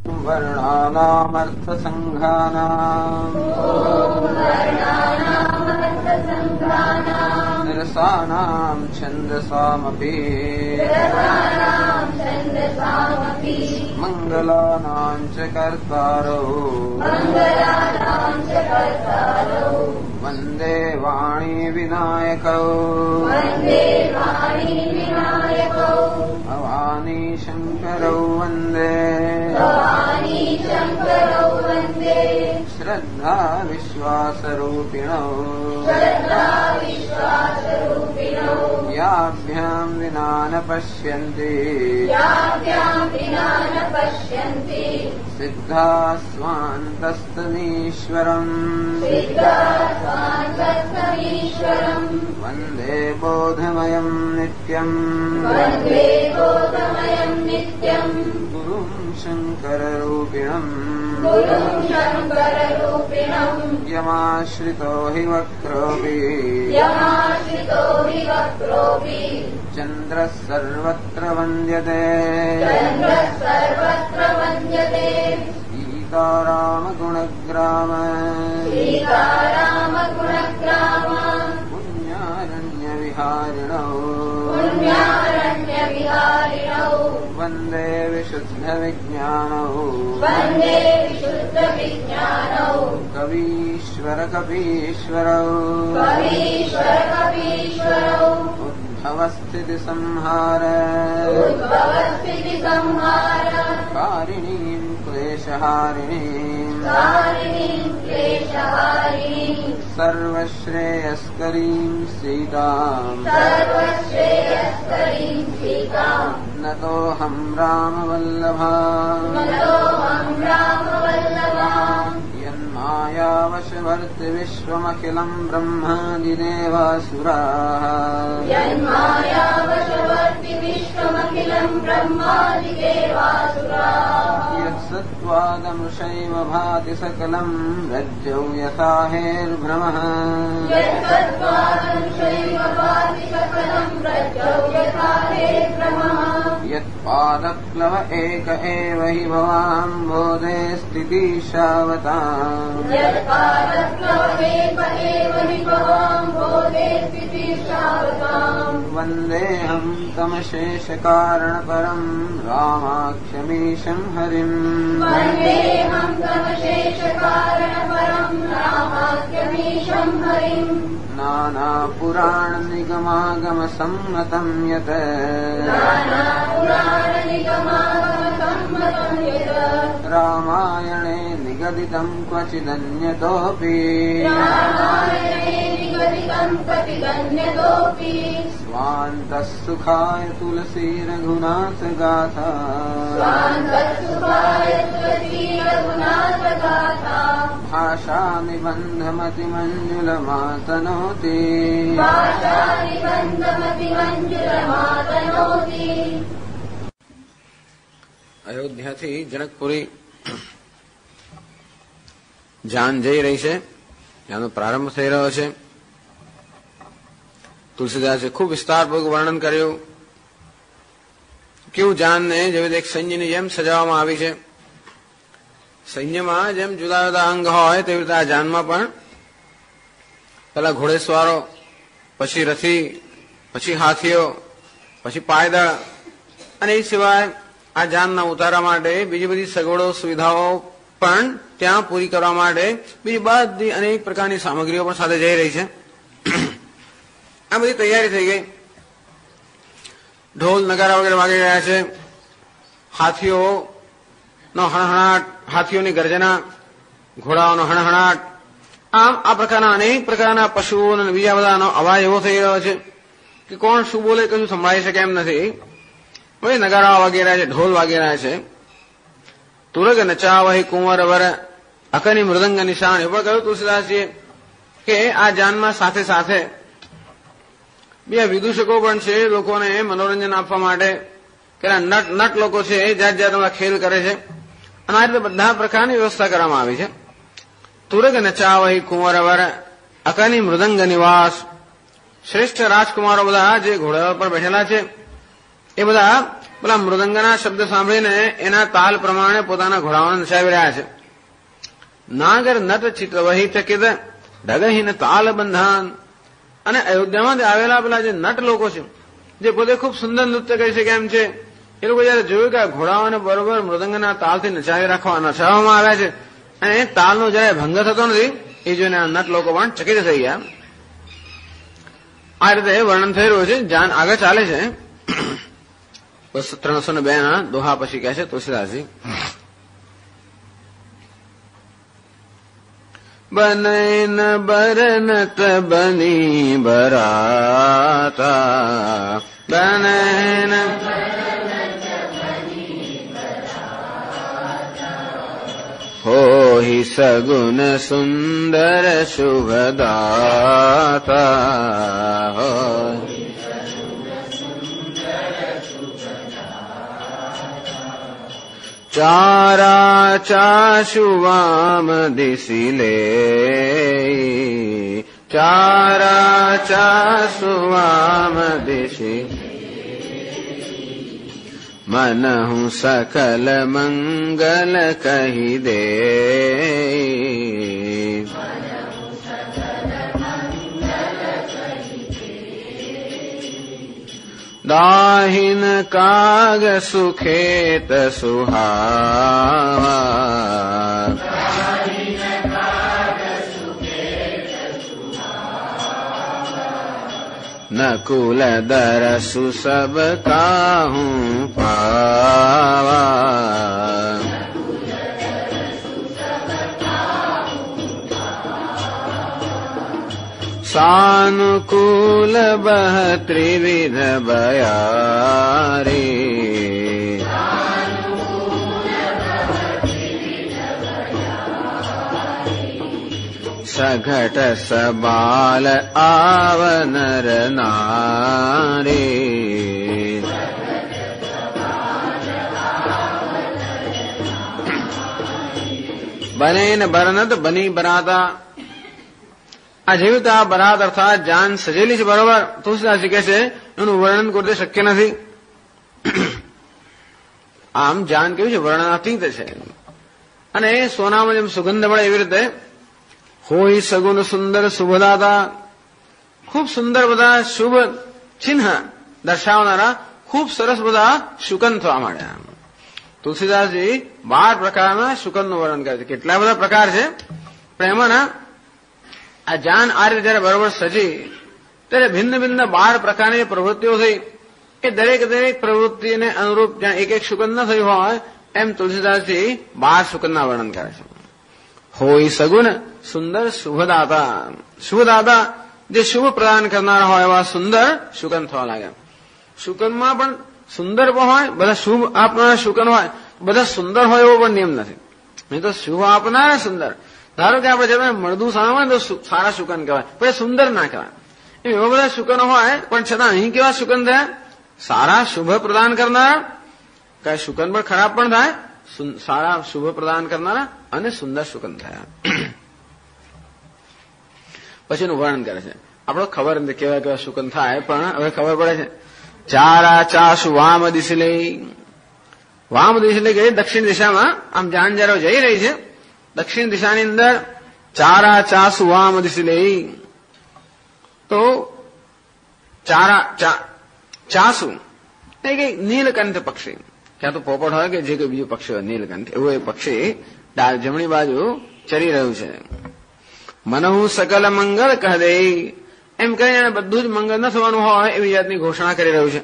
વર્ણાનામર્થસંઘાનામ નિરસાનામ છંદસામપી મંગલાનાં ચ કર્તારો વંદે વાણી વિનાયકૌ ભવાની શંકરૌ વંદે શ્રદ્ધા વિશ્વાસરૂપિણૌ યાભ્યામ વિના ન પશ્યન્તિ સિદ્ધા સ્વાંતસ્તમીશ્વરમ વંદે બોધમયં નિત્યં ગુરું શંકરરૂપિણં યમાશ્રિતો હિ વક્રોપી ચંદ્રઃ સર્વત્ર વંદ્યતે સીતારામ ગુણગ્રામ પુણ્યારણ્ય વિહારિણૌ વંદે વિશુદ્ધ વિજ્ઞાનૌ કવીશ્વર કપીશ્વરૌ ઉદ્ભવસ્થિતિ સંહાર કારિણીં ક્લેશહારિણીં સર્વશ્રેયસ્કરીં સીતાં નતોऽહં રામવલ્લભા યન્માયાવશવર્તિ વિશ્વમખિલં બ્રહ્માદિદેવાસુરાઃ યત્સત્ત્વાદમૃષૈવ ભાતિ સકलं રજ્જૌ યથા હેર્ભ્રમः યત્પાદપ્લવ એક એવ हि ભવામ્બોધે સ્થિતિશાવતાम् વંદેહં તમશેષકારણપરં રામાખ્યમીશં હરિम् નાનાપુરાણનિગમાગમસમ્મतं યત રામાયણે નિગદિतं ક્વચિદન્યતોऽપि સ્વાन्तઃ સુખાય તુલસી રઘુનાથ ગાથા ભાષા નિબંધમતિમંજુલમાતનોતિ અયોધ્યાથી જનકપુરી જાન જઈ રહી છે, જાનનો પ્રારંભ થઈ રહ્યો છે. તુલસીદાસે ખૂબ વિસ્તારપૂર્વક વર્ણન કર્યું કેવું જાનને જેવી રીતે એક સૈન્યની જેમ સજાવવામાં આવી છે. સૈન્યમાં જેમ જુદા જુદા અંગ હોય તેવી રીતે આ જાનમાં પણ પેલા ઘોડેસવારો, પછી રથી, પછી હાથીઓ, પછી પાયદળ અને એ સિવાય આ જાનના ઉતારા માટે બીજી બધી સગવડો સુવિધાઓ પણ ત્યાં પૂરી કરવા માટે બીજી બધી અનેક પ્રકારની સામગ્રીઓ પણ સાથે જઈ રહી છે. આ બધી તૈયારી થઈ ગઈ. ઢોલ નગારા વગેરે વાગી રહ્યા છે. હાથીઓનો હણહણાટ, હાથીઓની ગર્જના, ઘોડાઓનો હણહણાટ, આમ આ પ્રકારના અનેક પ્રકારના પશુઓ અને બીજા બધાનો અવાજ એવો થઈ રહ્યો છે કે કોણ શું બોલે કશું સંભળાઈ શકે એમ નથી. હવે નગારા વાગી રહ્યા છે, ઢોલ વાગી રહ્યા છે. તુરગ નચાવહી કુંવર વર અકની મૃદંગ નિશાન એ પણ કહ્યું તુલસીદાસજીએ કે આ જાનમાં સાથે સાથે બે વિદૂષકો પણ છે, લોકોને મનોરંજન આપવા માટે કે નટ લોકો છે એ જાત જાતના ખેલ કરે છે અને આ રીતે બધા પ્રકારની વ્યવસ્થા કરવામાં આવી છે. તુરગ નચાવહી કુંવર વર અકની મૃદંગ નિવાસ, શ્રેષ્ઠ રાજકુમારો બધા જે ઘોડા પર બેઠેલા છે એ બધા પેલા મૃદંગના શબ્દ સાંભળીને એના તાલ પ્રમાણે પોતાના ઘોડાઓને નચાવી રહ્યા છે. નાગર નટ ચિત્રવહી ચકિત ઢગહીન તાલ બંધાન. અને અયોધ્યામાંથી આવેલા પેલા જે નટ લોકો છે, જે પોતે ખૂબ સુંદર નૃત્ય કરી શકે એમ છે, એ લોકો જયારે જોયું કે આ ઘોડાઓને બરોબર મૃદંગના તાલથી નચાવવામાં આવ્યા છે અને તાલનો જયારે ભંગ થતો નથી, એ જોઈને આ નટ લોકો પણ ચકિત થઈ ગયા. આ રીતે વર્ણન થઈ રહ્યું છે. જાન આગળ ચાલે છે. 302 ના દોહા પછી કહે છે તુલસીદાસજી, બનૈન બરનત બની બરાતા. બનૈન હોહિ સગુન સુંદર શુભદાતા. ચારા ચાશુ વામ દિશિલે. ચારા ચાશુ વામ દિશિ. મનહુ સકલ મંગલ કહી દે. દાહિન કાગ સુખેત સુહાવા. નકુલ દરસુ સબ કાહું પાવા. સાનુકૂલ બહ ત્રિવિધ બયારી. સઘટ સબાલ આવનર નારી. બનેન બરનત બની બરાતા. આ જેવી આ બરાત અર્થાત જાન સજેલી છે બરોબર. તુલસીદાસજી કહે છે એનું વર્ણન કરવું શક્ય નથી. આમ જાન કેવું છે, વર્ણનાતીત છે. અને સોનામાં જેમ સુગંધ મળે એવી રીતે હોય સગુન સુંદર શુભદાતા. ખૂબ સુંદર બધા શુભ ચિહ્ન દર્શાવનારા ખૂબ સરસ બધા શુકન થવા માંડ્યા. તુલસીદાસજી 12 પ્રકારના શુકનનું વર્ણન કરે છે. કેટલા બધા પ્રકાર છે, પણ એમાંના આ જાન આ રીતે જયારે બરોબર સજી ત્યારે ભિન્ન ભિન્ન 12 પ્રકારની પ્રવૃત્તિઓ થઈ. એ દરેક પ્રવૃત્તિને અનુરૂપ જ્યાં એક શુકન ન થયું હોય એમ તુલસીદાસજી 12 શુકનના વર્ણન કરે છે. હોય સગુન સુંદર શુભદાતા. શુભદાતા જે શુભ પ્રદાન કરનારા હોય એવા સુંદર શુકન થવા લાગ્યા. શુકનમાં પણ સુંદર પણ હોય, બધા શુભ આપનારા શુકન હોય, બધા સુંદર હોય એવો પણ નિયમ નથી. નહીં તો શુભ આપનારા સુંદર. ધારો કે આપણે જેને મળદું સારા હોય તો સારા શુકન કહેવાય, પણ સુંદર ના કહેવાય. એવા બધા શુકનો હોય પણ છતાં અહીં કેવા શુકન થયા? સારા શુભ પ્રદાન કરનારા. કઈ શુકન પણ ખરાબ પણ થાય, સારા શુભ પ્રદાન કરનારા અને સુંદર શુકન થયા. પછીનું વર્ણન કરે છે. આપણો ખબર નથી કેવા કેવા શુકન થાય, પણ હવે ખબર પડે છે. ચારા ચાશુ વામ દિશલે. વામ દિશલે કે દક્ષિણ દિશામાં આમ જાન જયારે જઈ રહી છે, દક્ષિણ દિશાની અંદર ચારા ચાસુ વામ દિશલે. તો ચાસુ એ કઈ નીલકંઠ પક્ષી, ક્યાં તો પોપટ હોય કે જે કોઈ બીજું પક્ષી હોય, નીલકંઠ એવું એ પક્ષી જમણી બાજુ ચરી રહ્યું છે. મનહુ સકલ મંગળ કહે દે. એમ કહીને બધું જ મંગળ ન થવાનું હોય એવી જાતની ઘોષણા કરી રહ્યું છે.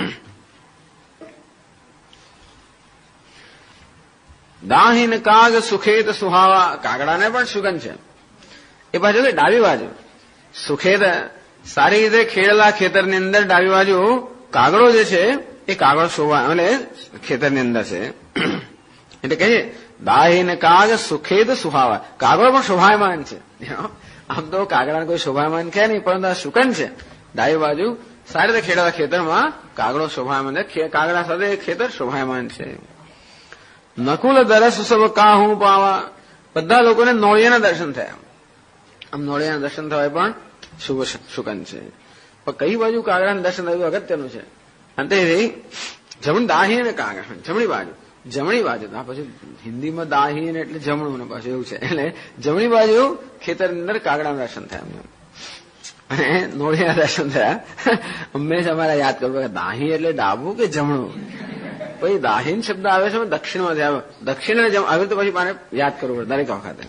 દાહીન કાગ સુખેત સુહાવા. કાગડાને પણ સુગંધ છે. એ બાજુ ડાબી બાજુ સુખેત સારી રીતે ખેડેલા ખેતરની અંદર ડાબી બાજુ કાગડો જે છે એ કાગડો શોભા એટલે ખેતરની અંદર છે. એટલે કહે દાહીન કાગ સુખેત સુહાવા. કાગડો પણ શોભાયમાન છે. આમ તો કાગડાને કોઈ શોભાયમાન કહે નહીં, પરંતુ આ શુકન છે. ડાબી બાજુ સારી રીતે ખેડેલા ખેતરમાં કાગડો શોભાયમાન છે. કાગડા સાથે ખેતર શોભાયમાન છે. નકુલ દરસ સબ કાહું પાવા. બધા લોકોને નોળિયાના દર્શન થયા. આમ નોળિયાના દર્શન થવાય પણ શુભ શુકન છે. પણ કઈ બાજુ કાગડાના દર્શન થયું અગત્યનું છે. અને તેથી જમણી દાહી અને કાગળ, જમણી બાજુ, જમણી બાજુ. આ પછી હિન્દીમાં દાહી ને એટલે જમણું ને પાછું એવું છે. એટલે જમણી બાજુ ખેતરની અંદર કાગડાના દર્શન થયા અમને અને નોળિયા દર્શન થયા. હંમેશા અમારે યાદ કરવું કે દાહી એટલે ડાબું કે જમણું. પછી દાહીન શબ્દ આવે છે દક્ષિણમાંથી આવે, દક્ષિણ અને આવી તો પછી મારે યાદ કરવું પડે દરેક વખતે.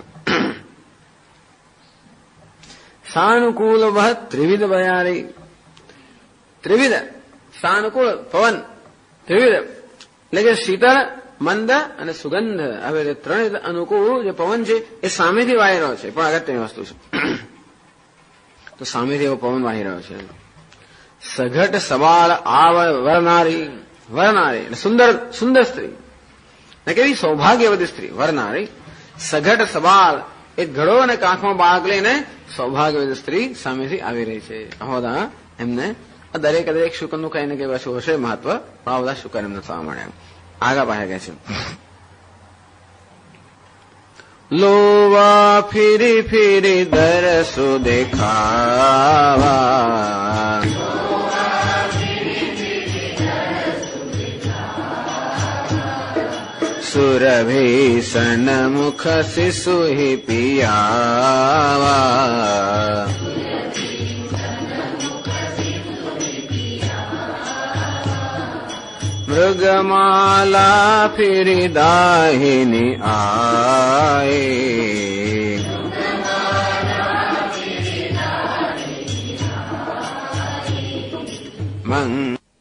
સાનુકૂલ વહ ત્રિવિધ બયારી, ત્રિવિધ સાનુકૂળ પવન, ત્રિવિધ એટલે કે શીતળ, મંદ અને સુગંધ. હવે ત્રણેય અનુકૂળ જે પવન છે એ સામેથી વાહી રહ્યો છે, પણ અગત્યની વસ્તુ છે. તો સામેથી એવો પવન વાહી રહ્યો છે. સઘટ સવાલ આવ વરનારી, વરનારી એટલે સુંદર, સુંદર સ્ત્રી ને કેવી સૌભાગ્યવતી સ્ત્રી વરનારી. સઘટ સવાલ એક ઘડો અને કાંખમાં બાળક લઈને સૌભાગ્યવતી સ્ત્રી સામેથી આવી રહી છે. હોદા એમને દરેક દરેક શુકનનું કઈ ને કઈ પાછું હશે મહત્વ, પણ આ બધા શુકન એમને થવા મળે. આગા પાછા કહે છે લોવા ફીરી ફીરી દરસો દેખાવા, સુરભીષણ મુખ શિશુ પિયાવા, મૃગમાલા ફિરી દાહિની આએ, મંગ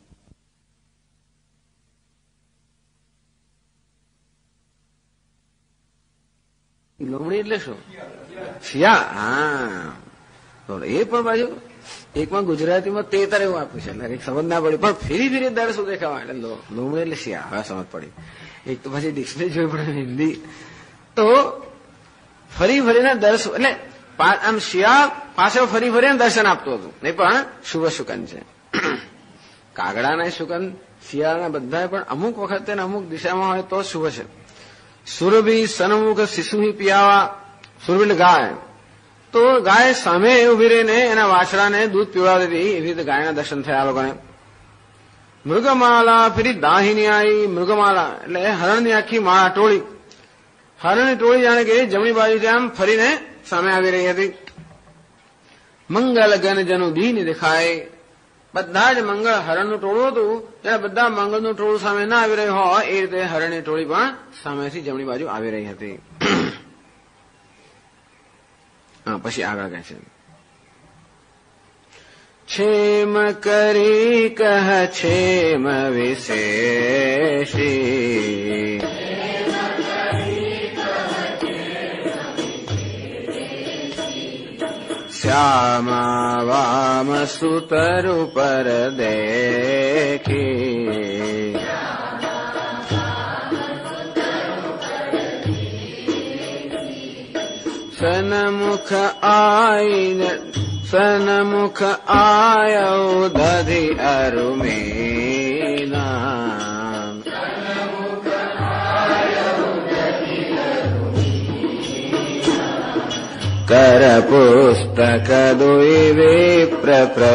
લોમડી એટલે શું? શિયા. હા, એ પણ બાજુ એકમાં ગુજરાતીમાં તેતર એવું આપ્યું છે એટલે કઈક સમજ ના પડી, પણ ફીરી ફીરી દર શું દેખાવા એટલે લોમડી એટલે શિયા. હવે સમજ પડી. એક તો પછી ડિક્શનરી જોઈ પડે હિન્દી. તો ફરી ફરીને દર્શન એટલે આમ શિયા પાછળ ફરી ફરીને દર્શન આપતું હતું. નહીં પણ શુભ શુકન છે. કાગડાના શુકન શિયાળાના બધા પણ અમુક વખતે અમુક દિશામાં હોય તો શુભ છે. સુરભી સન્મુખ શિશુ પિયાવા, સુરભી એટલે ગાય. તો ગાય સામે ઉભી રહીને એના વાછડાને દૂધ પીવડાવતી હતી. એવી રીતે ગાયના દર્શન થયા લોકોને. મૃગમાલા ફરી દાહિની આવી, મૃગમાલા એટલે હરણની આખી માળા ટોળી. હરણની ટોળી જાણે કે જમણી બાજુથી આમ ફરીને સામે આવી રહી હતી. મંગલ ગન જનું દીન દેખાય, બધા જ મંગળ હરણનું ટોળું હતું ત્યારે બધા મંગળનું ટોળું સામે ના આવી રહ્યું હોય એ રીતે હરણની ટોળી પણ સામેથી જમણી બાજુ આવી રહી હતી. હા, પછી આગળ કહે છે છેમ કરી કહ છેમ વિશેષી, શ્યામા વામ સુતર ઉપર દેખી, સન્મુખ આઈને સન્મુખ આયો દધિ અરુમેના, કર પુસ્તક દુઈ વિપ્ર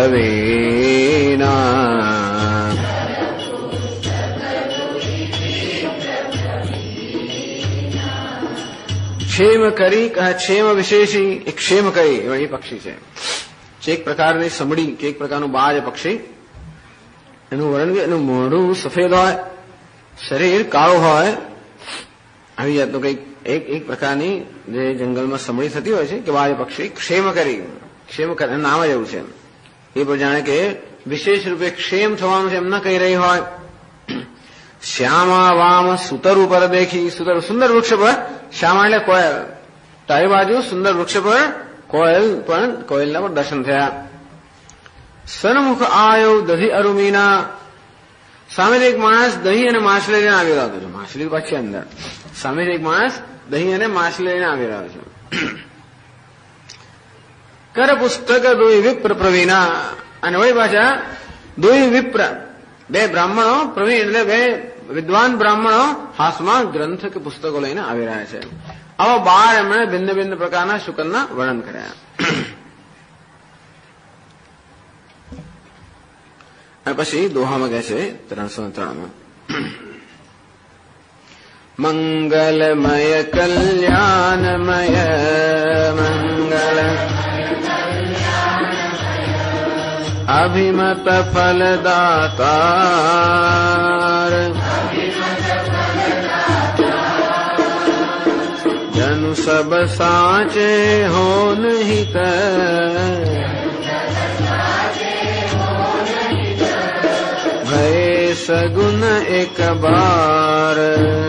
પ્રવીણા, ક્ષેમ કરી ક્ષેમ વિશેષી. એક ક્ષેમ કરી એવા એ પક્ષી છે. એક પ્રકારની સમડી કે એક પ્રકારનું બાજ પક્ષી. એનું વર્ણન, એનું મોઢું સફેદ હોય, શરીર કાળું હોય. આવી જાતનું કંઈક એક પ્રકારની જે જંગલમાં સમડી થતી હોય છે કે બાજ પક્ષી. ક્ષેમ કરી, ક્ષેમ કરી નામ જ એવું છે. એ પણ જાણે કે વિશેષ રૂપે ક્ષેમ થવાનું છે એમ ના કહી રહી હોય. શ્યામા વામ સુતર ઉપર દેખી, સુતર સુંદર વૃક્ષ પર, શ્યામા એટલે કોયલ, તારી બાજુ સુંદર વૃક્ષ પર કોયલ પણ કોયલના પણ દર્શન થયા. સન્મુખ આયો દધી અરુમીના, સામેથી એક માણસ દહીં અને માછલી લઈને આવી રહ્યો છે. માછલી પાછી અંદર, સામેથી એક માણસ દહીં અને માછલી લઈને આવી રહ્યો છે. કર પુસ્તક દોઈ વિપ્ર પ્રવીણા, અને વળી પાછા દોઈ વિપ્ર બે બ્રાહ્મણો, પ્રવીણ એટલે બે વિદ્વાન બ્રાહ્મણો હાથમાં ગ્રંથ કે પુસ્તકો લઈને આવી રહ્યા છે. આવા 12 એમણે ભિન્ન ભિન્ન પ્રકારના શુકનના વર્ણન કર્યા. અને પછી દોહામાં કહે છે 303માં मंगलमय कल्याणमय मंगल अभिमत फलदातार जनु सब साचे हो निहित भय सगुन एक बार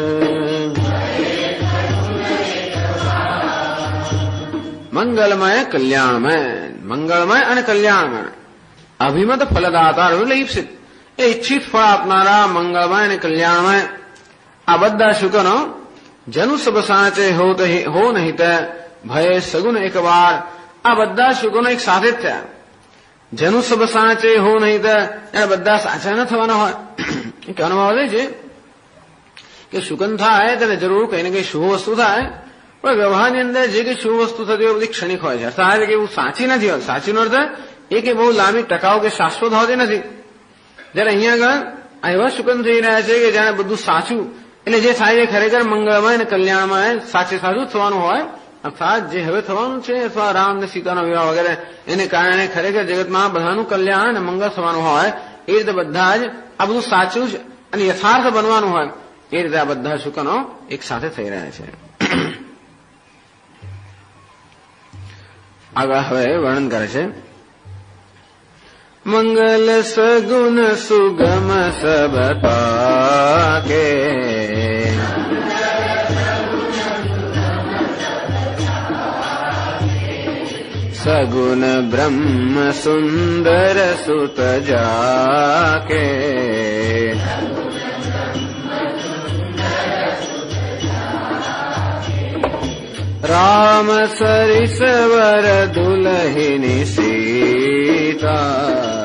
મંગલમય કલ્યાણમય મંગળમય અને કલ્યાણમય અભિમત ફલદાતા એટલે ઈપ્સિત એ ઈચ્છિત ફળ આપનારા મંગળમય અને કલ્યાણમય આ બધા શુકનો જનુ સબ સાચે હો નહીં તે ભય સગુન એકવાર આ બધા શુકનો એક સાથે જ થયા જનુ સબ સાચે હો નહીં તે બધા સાચા ન થવાના હોય કહેવાનો આવે છે કે શુકન થાય તેને જરૂર કઈ ને કઈ શુભ વસ્તુ થાય પણ વ્યવહારની અંદર જે કઈ શુભ વસ્તુ થતી હોય બધી ક્ષણિક હોય છે અર્થાત કે એવું સાચી નથી હોય સાચીનો અર્થ એ કે બહુ લાંબી ટકાઉ કે શાશ્વત હોતી નથી જયારે અહીંયા આગળ એવા શુકન થઈ રહ્યા છે કે જાણે બધું સાચું એટલે જે થાય એ ખરેખર મંગળમય અને કલ્યાણમય સાચે સાચું થવાનું હોય અર્થાત જે હવે થવાનું છે અથવા રામ અને સીતાનો વિવાહ વગેરે એને કારણે ખરેખર જગતમાં બધાનું કલ્યાણ અને મંગળ થવાનું હોય એ રીતે બધા જ આ બધું સાચું જ અને યથાર્થ બનવાનું હોય એ રીતે આ બધા શુકનો એક સાથે થઈ રહ્યા છે આગળ હવે વર્ણન કરે છે મંગલ સગુન સુગમ સબતા કે સગુન બ્રહ્મ સુંદર સુત જાકે राम सरिसवर दुलहिनी सीता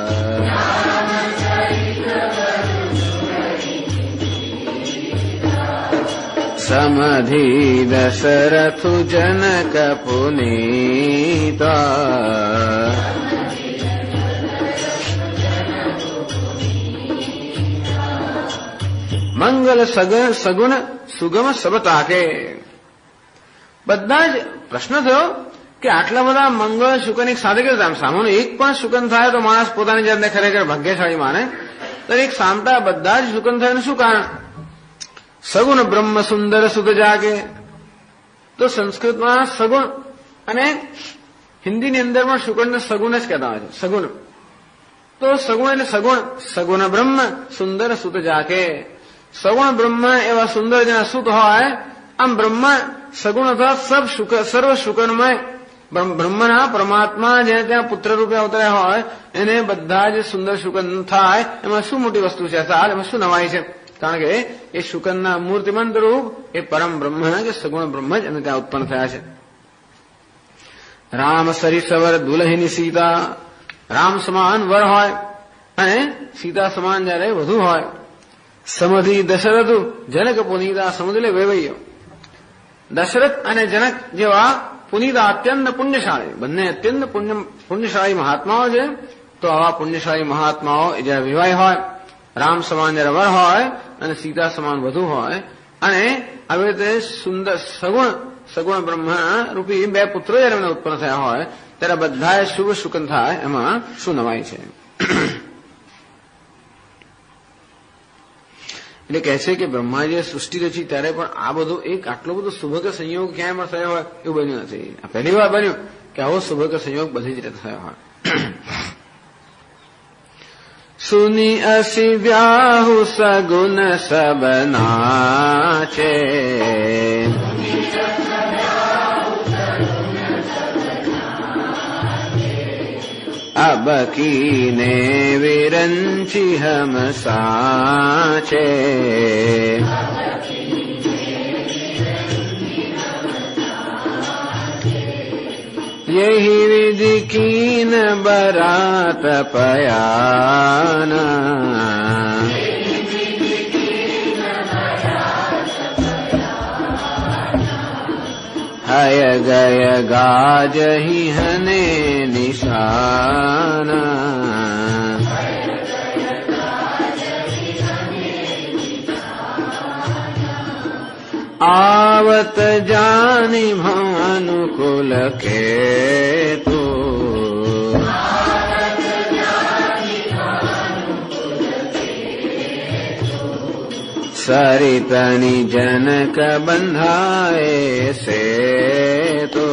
समधि दशरथु जनक पुनीता मंगल सगुण सुगम सबता के બધા જ પ્રશ્ન થયો કે આટલા બધા મંગળ શુકન એક સાથે કેવું થાય સામાન્ય એક પણ શુકન થાય તો માણસ પોતાની જાતને ખરેખર ભાગ્યશાળી માને તો એક સામટા બધા જ શુકન થાય શું કારણ સગુણ બ્રહ્મ સુંદર સુધ જાગે તો સંસ્કૃતમાં સગુણ અને હિન્દીની અંદરમાં શુકનને સગુણ જ કહેતા હોય છે સગુણ તો સગુણ એટલે સગુણ બ્રહ્મ સુંદર સુત જાકે સગુણ બ્રહ્મ એવા સુંદર જેના સુત હોય આમ બ્રહ્મ સગુણ અર્થાત સર્વ શુકનમય બ્રહ્મના પરમાત્મા જેને ત્યાં પુત્ર રૂપે અવતર્યા હોય એને બધા જ સુંદર શુકન થાય એમાં શું મોટી વસ્તુ છે સાલ એમાં શું નવાઈ છે કારણ કે એ શુકનના મૂર્તિમંત રૂપ એ પરમ બ્રહ્મ કે સગુણ બ્રહ્મ જ એને ત્યાં ઉત્પન્ન થયા છે રામ સરિસવર દુલહિની સીતા રામ સમાન વર હોય અને સીતા સમાન જયારે વધુ હોય સમધિ દશરથ જનક પુનીતા સમજ લે વેવૈયો દશરથ અને જનક જેવા પુનીતા અત્યંત પુણ્યશાળી બંને અત્યંત પુણ્યશાળી મહાત્માઓ છે તો આવા પુણ્યશાળી મહાત્માઓ જયારે વિવાહ હોય રામ સમાન જયારે વર હોય અને સીતા સમાન વધુ હોય અને આવી રીતે સુંદર સગુણ બ્રહ્મ રૂપી બે પુત્રો જયારે એમને ઉત્પન્ન થયા હોય ત્યારે બધા શુભ શુકન થાય એમાં શું નવાઈ છે એટલે કહે છે કે બ્રહ્માજીએ સૃષ્ટિ રચી ત્યારે પણ આ બધું એક આટલો બધો શુભક સંયોગ ક્યાંય પણ થયો હોય એવું બન્યું નથી આ પહેલી વાર બન્યું કે આવો શુભક સંયોગ બધી જ રીતે થયો હોય સુની અસી વ્યાહુ સગુન સબ નાચે अब कीने विरंची हम साचे यही विधि कीन बरात पयाना हय गय गाज ही हने निशाना आवत जानी भानुकुल केतु सरितनि जनक बंधाए सेतु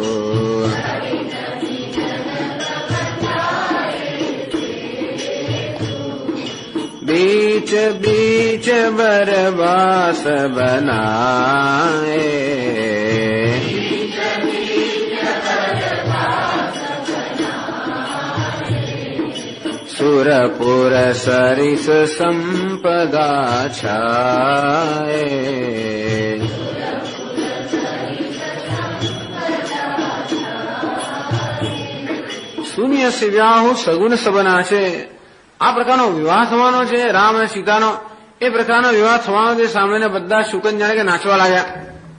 बीच बीच बरवास बनाए सुरपुर सरिस संपदा छाए શૂન્ય સે વ્યાહુ સગુણ સબના છે. આ પ્રકારનો વિવાહ થવાનો છે રામ અને સીતાનો. એ પ્રકારનો વિવાહ થવાનો જે સાંભળીને બધા શુકન જાણે કે નાચવા લાગ્યા.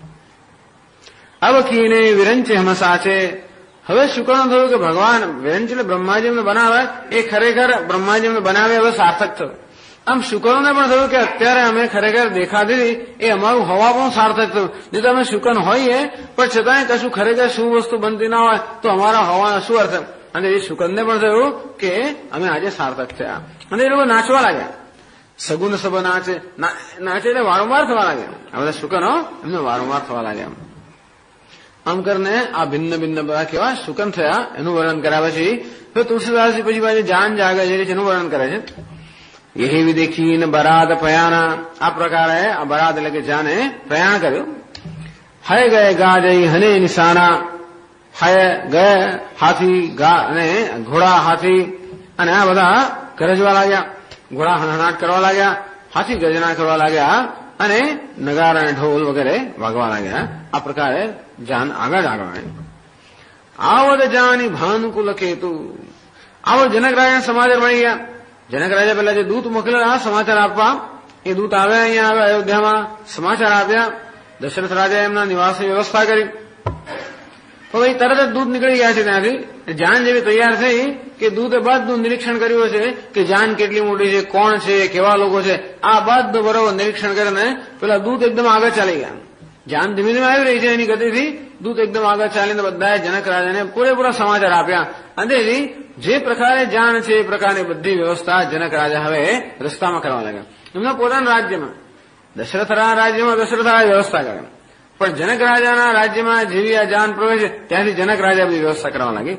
અવકીને વિરંચ હમસા છે. હવે શુકનો થયું કે ભગવાન વિરંચ એટલે બ્રહ્માજી એમને બનાવે એ ખરેખર બ્રહ્માજી એમને બનાવે હવે સાર્થક થયું. આમ શુકનોને પણ થયું કે અત્યારે અમે ખરેખર દેખા દીધી એ અમારું હવા પણ સાર્થક થયું. નહીં તો અમે શુકન હોઈએ પણ છતાંય કશું ખરેખર શું વસ્તુ બનતી ના હોય તો અમારા હવાનો શું અર્થ. અને એ શુકનને પણ થયું કે અમે આજે સાર્થક થયા. અને એ લોકો નાચવા લાગ્યા. સગુન સબ નાચે નાચે એટલે વારંવાર થવા લાગ્યા. આ બધા શુકનો એમને વારંવાર થવા લાગ્યા. આમ કરીને આ ભિન્ન ભિન્ન બધા કેવા શુકન થયા એનું વર્ણન કરાવે છે. તો તુલસીદાસજી પછી પાછી જાન જાગે છે એનું વર્ણન કરે છે. યહી વિદેખીને બરાદ પ્રયાણા. આ પ્રકારે આ બરાદ એટલે કે જાને પ્રયાણ કર્યું. હય ગયે ગા જઈ હને નિશાના. હય ગયા હાથી ગા અને ઘોડા હાથી અને આ બધા ગરજવા લાગ્યા. ઘોડા હણહણાટ કરવા લાગ્યા. હાથી ગર્જના કરવા લાગ્યા અને નગારા અને ઢોલ વગેરે વાગવા લાગ્યા. આ પ્રકારે જાન આગળ આગળ આવદ જાની ભાનુકુલ કેતુ. આવો જનક રાજા સમાચાર મળી ગયા. જનક રાજા પેલા જે દૂત મોકલેલા સમાચાર આપવા એ દૂત આવ્યા અહીંયા આવ્યા અયોધ્યામાં સમાચાર આપ્યા. દશરથ રાજાએ એમના નિવાસની વ્યવસ્થા કરી. તો ભાઈ તરત જ દૂત નીકળી ગયા છે ત્યાંથી. જાન જેવી તૈયાર થઈ કે દૂતે બધું નિરીક્ષણ કર્યું છે કે જાન કેટલી મોટી છે, કોણ છે, કેવા લોકો છે, આ બધું બરોબર નિરીક્ષણ કરીને પેલા દૂત એકદમ આગળ ચાલી ગયા. જાન ધીમે ધીમે આવી રહી છે એની ગતિથી. દૂત એકદમ આગળ ચાલીને બધાએ જનક રાજાને પૂરેપૂરા સમાચાર આપ્યા. અને જે પ્રકારે જાન છે એ પ્રકારની બધી વ્યવસ્થા જનક રાજા હવે રસ્તામાં કરવા લાગ્યા. એમના પોતાના રાજ્યમાં દશરથ રાજ્યમાં દશરથ રાજા વ્યવસ્થા કરે. પણ જનક રાજાના રાજ્યમાં જેવી આ જાન પ્રવેશે ત્યાંથી જનક રાજા બધી વ્યવસ્થા કરવા લાગી.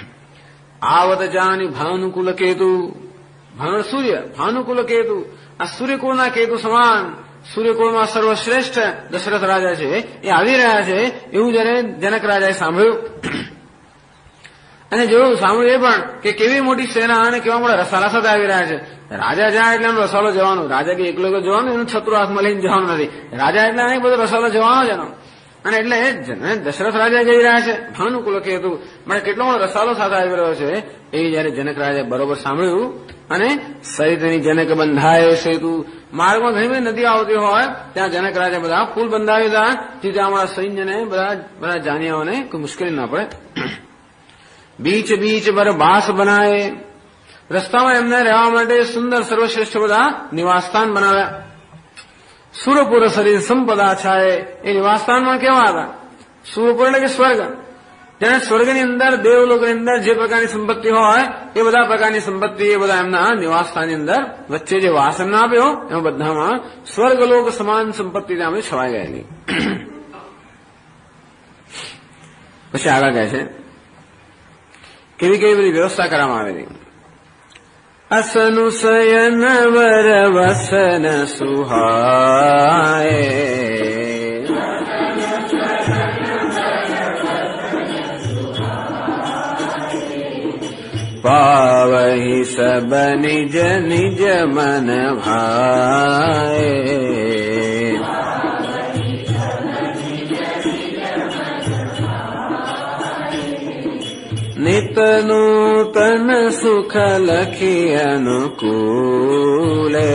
આવત જાની ભાનુકુલ કેતુ. સૂર્ય ભાનુકુલ કેતુ આ સૂર્યકુળના કેતુ સમાન સૂર્યકુળમાં સર્વશ્રેષ્ઠ દશરથ રાજા છે એ આવી રહ્યા છે એવું જયારે જનક રાજાએ સાંભળ્યું. અને જોયું સાંભળ્યું એ પણ કે કેવી મોટી સેના અને કેવા મોટા રસાલા સાથે આવી રહ્યા છે. રાજા જાય એટલે એમ રસાલો જવાનું. રાજા કે એકલો જવાનું એનું છત્રુ હાથમાં લઈને જવાનું નથી. રાજા એટલે અહીં બધો રસાલો જવાનો જ એનો. અને એટલે દશરથ રાજા જઈ રહ્યા છે ભાનુકુલ કેતુ મને કેટલો મોટો રસાલો સાથે આવી રહ્યો છે એ જયારે જનક રાજા બરોબર સાંભળ્યું. અને સરિતની જનક બંધાય સેતુ. માર્ગમાં ઘણી બધી નદી આવતી હોય ત્યાં જનક રાજા બધા પુલ બંધાવી હતા જેથી અમારા સૈન્યને બધા જાનિયાઓને કોઈ મુશ્કેલી ના પડે. બીચ બીચ બર બાસ બનાવે. રસ્તામાં એમને રહેવા માટે સુંદર સર્વશ્રેષ્ઠ બધા નિવાસસ્થાન બનાવ્યા. સુરપુર શરીર સંપદા છાય. એ નિવાસસ્થાનમાં કેવા હતા? સુરપુર એટલે કે સ્વર્ગ. જેને સ્વર્ગની અંદર દેવલોકની અંદર જે પ્રકારની સંપત્તિ હોય એ બધા પ્રકારની સંપત્તિ એ બધા એમના નિવાસસ્થાનની અંદર વચ્ચે જે વાસ એમને આપ્યો એમાં બધામાં સ્વર્ગલોક સમાન સંપત્તિ ત્યાં છવાઈ ગયેલી. પછી આગળ કહે છે કેવી કેવી બધી વ્યવસ્થા કરવામાં આવેલી. અસનુ શયન વર વસન સુહાય. પાવહી સબ નિજ નિજ મન ભાય. નિત નૂતન સુખ લખી અનુકૂલે.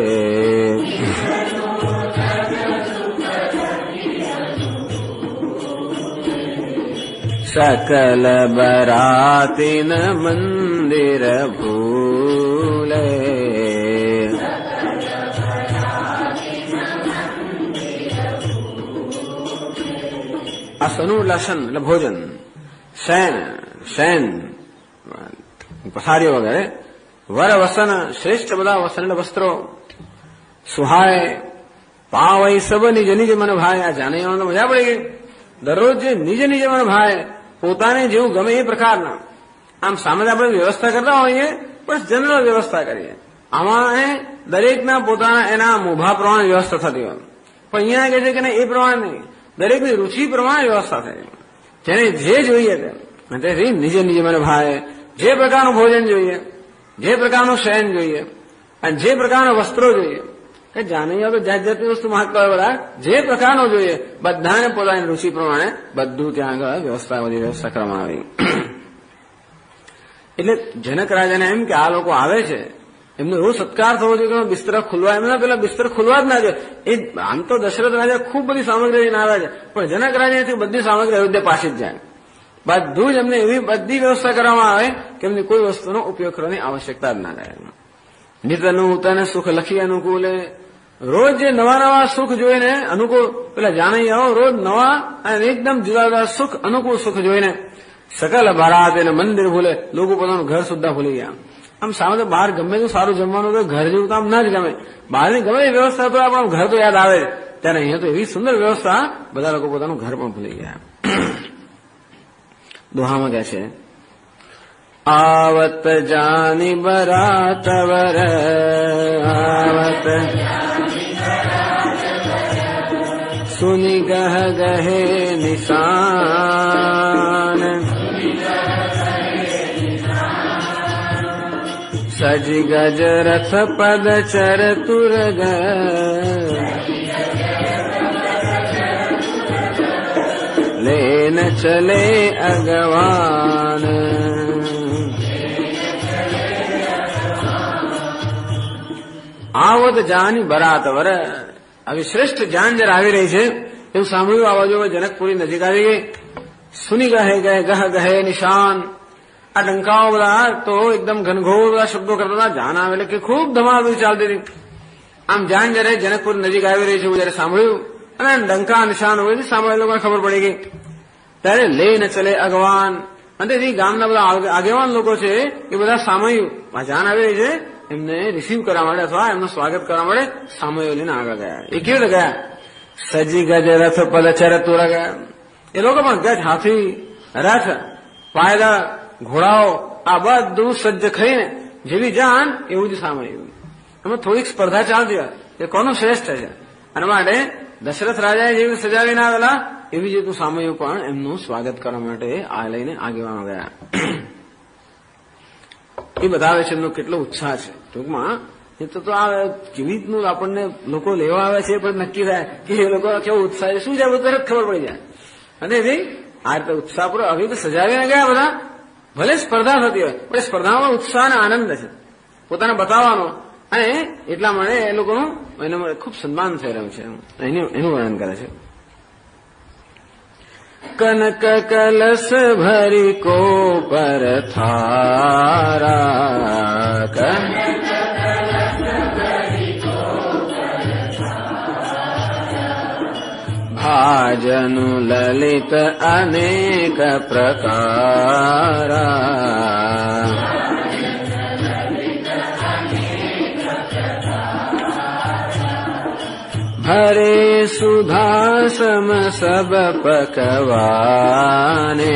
સકલ બરાતીન મંદિર ભૂલે. આ સનુ એટલે શન એટલે ભોજન, શયન શયન પથારીઓ વગેરે, વર વસન શ્રેષ્ઠ બધા વસન એટલે વસ્ત્રો, સુહાય પાવય સબ નિજ નિજ મન ભાય. આ જાનૈયાઓને મજા પડી ગઈ. દરરોજ જે નિજ નિજ મન ભાય, પોતાને જેવું ગમે એ પ્રકારના. આમ સામે આપણે વ્યવસ્થા કરતા હોઈએ પણ જનરલ વ્યવસ્થા કરીએ. આમાં દરેકના પોતાના એના મોભા પ્રમાણે વ્યવસ્થા થતી હોય. પણ અહીંયા કહે છે કે એ પ્રમાણે નહીં, દરેકની રુચિ પ્રમાણે વ્યવસ્થા થાય. જેને જે જોઈએ તેથી નિજ નિજ મને ભાય, જે પ્રકારનું ભોજન જોઈએ, જે પ્રકારનું શયન જોઈએ અને જે પ્રકારના વસ્ત્રો જોઈએ. કે જાનૈયા તો જાત જાતની વસ્તુ માંગતા હોય બધા, જે પ્રકારનો જોઈએ બધાને પોતાની રુચિ પ્રમાણે બધું ત્યાં આગળ બધી વ્યવસ્થા કરવામાં આવી. એટલે જનક રાજાને એમ કે આ લોકો આવે છે એમનો એવો સત્કાર થવો જોઈએ કે બિસ્તર ખુલવા, એમના પેલા બિસ્તર ખુલવા જ ના જોઈએ. એ આમ તો દશરથ રાજા ખૂબ બધી સામગ્રી લઈને આવ્યા છે, પણ જનક રાજાથી બધી સામગ્રી અયોધ્યા પાછી જ જાય. બધું જ એમને એવી બધી વ્યવસ્થા કરવામાં આવે કે એમની કોઈ વસ્તુનો ઉપયોગ કરવાની આવશ્યકતા જ ના રહે. નિત નૂતન સુખ લખી અનુકૂલે, રોજ જે નવા નવા સુખ જોઈને અનુકૂળ પેલા જાનૈયાઓ રોજ નવા અને એકદમ જુદા જુદા સુખ અનુકૂળ સુખ જોઈને સકલ બારાત એને મંદિર ભૂલે, લોકો પોતાનું ઘર સુદ્ધા ભૂલી ગયા. આમ સામે તો બહાર ગમે તો સારું જમવાનું તો ઘર જેવું તો આમ ના જ ગમે, બહારની ગમે એ વ્યવસ્થા તો આપણું ઘર તો યાદ આવે. ત્યારે અહીંયા તો એવી સુંદર વ્યવસ્થા, બધા લોકો પોતાનું ઘર પણ ભૂલી ગયા. દોહામાં કહે છે આવત જાની બરાતવર, આવત સુની ગહ ગહે નિશાન, સજ ગજ રથ પદ ચર તુરગ, લેન ચલે અગવાન. આવત જાની બરાત વર, આવી શ્રેષ્ઠ જાન જયારે આવી રહી છે એવું સાંભળ્યું. આ બાજુ જનકપુરી નજીક આવી ગઈ. સુની ગહે ગયે ગહ ગહે નિશાન, આ ડંકાઓ બધા તો એકદમ ઘનઘોર બધા શબ્દો કરતા હતા. જાન આવે એટલે કે ખૂબ ધમાધમ ચાલતી હતી. આમ જાન જયારે જનકપુર નજીક આવી રહી છે એવું જયારે સાંભળ્યું અને ડંકા નિશાન હોય સામે લોકોને ખબર પડી ગઈ. ત્યારે લે ન ચલે અગવાન, અને તેથી ગામના બધા આગેવાન લોકો છે એ બધા સામયું આ જાન આવી રહી છે એમને રિસીવ કરવા માટે અથવા એમનું સ્વાગત કરવા માટે સામયો લઈને આગળ ગયા. એ કેવી રીતે ગયા? સજી ગજ રથ પદ ચર તુરગ, એ લોકો પણ ગજ, હાથી, રથ, પાયદળ, ઘોડાઓ આ બધું સજ્જ થઈને જેવી જાન એવું જ સામયું. એમાં થોડીક સ્પર્ધા ચાલતી હોય કે કોનું શ્રેષ્ઠ છે. અને માટે દશરથ રાજાએ જેવી સજાવીને આવેલા એવી જ રીતનું સામયું પણ એમનું સ્વાગત કરવા માટે આ લઈને આગેવાનો ગયા. એ બતાવે છે એમનો કેટલો ઉત્સાહ છે. ટૂંકમાં એ તો આ કેવી રીતનું આપણને લોકો લેવા આવે છે પણ નક્કી થાય કે એ લોકો કેવો ઉત્સાહ છે, શું છે તરત ખબર પડી જાય. અને એવી આ રીતે ઉત્સાહપૂર્વક આવી રીતે સજાવીને ગયા બધા. ભલે સ્પર્ધા થતી હોય પણ સ્પર્ધામાં ઉત્સાહ અને આનંદ છે પોતાને બતાવવાનો, અને એટલા માટે એ લોકોનું એના ખૂબ સન્માન થઈ રહ્યું છે એનું વર્ણન કરે છે. કનક કલશ ભરી કો પર થારા, ભાજનુ લલિત અનેક પ્રકારા, હરે સુધાસમ સબ પકવાને,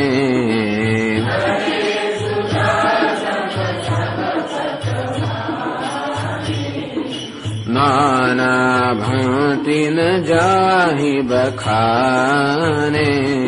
નાના ભાંતિ ન જાહી બખાને,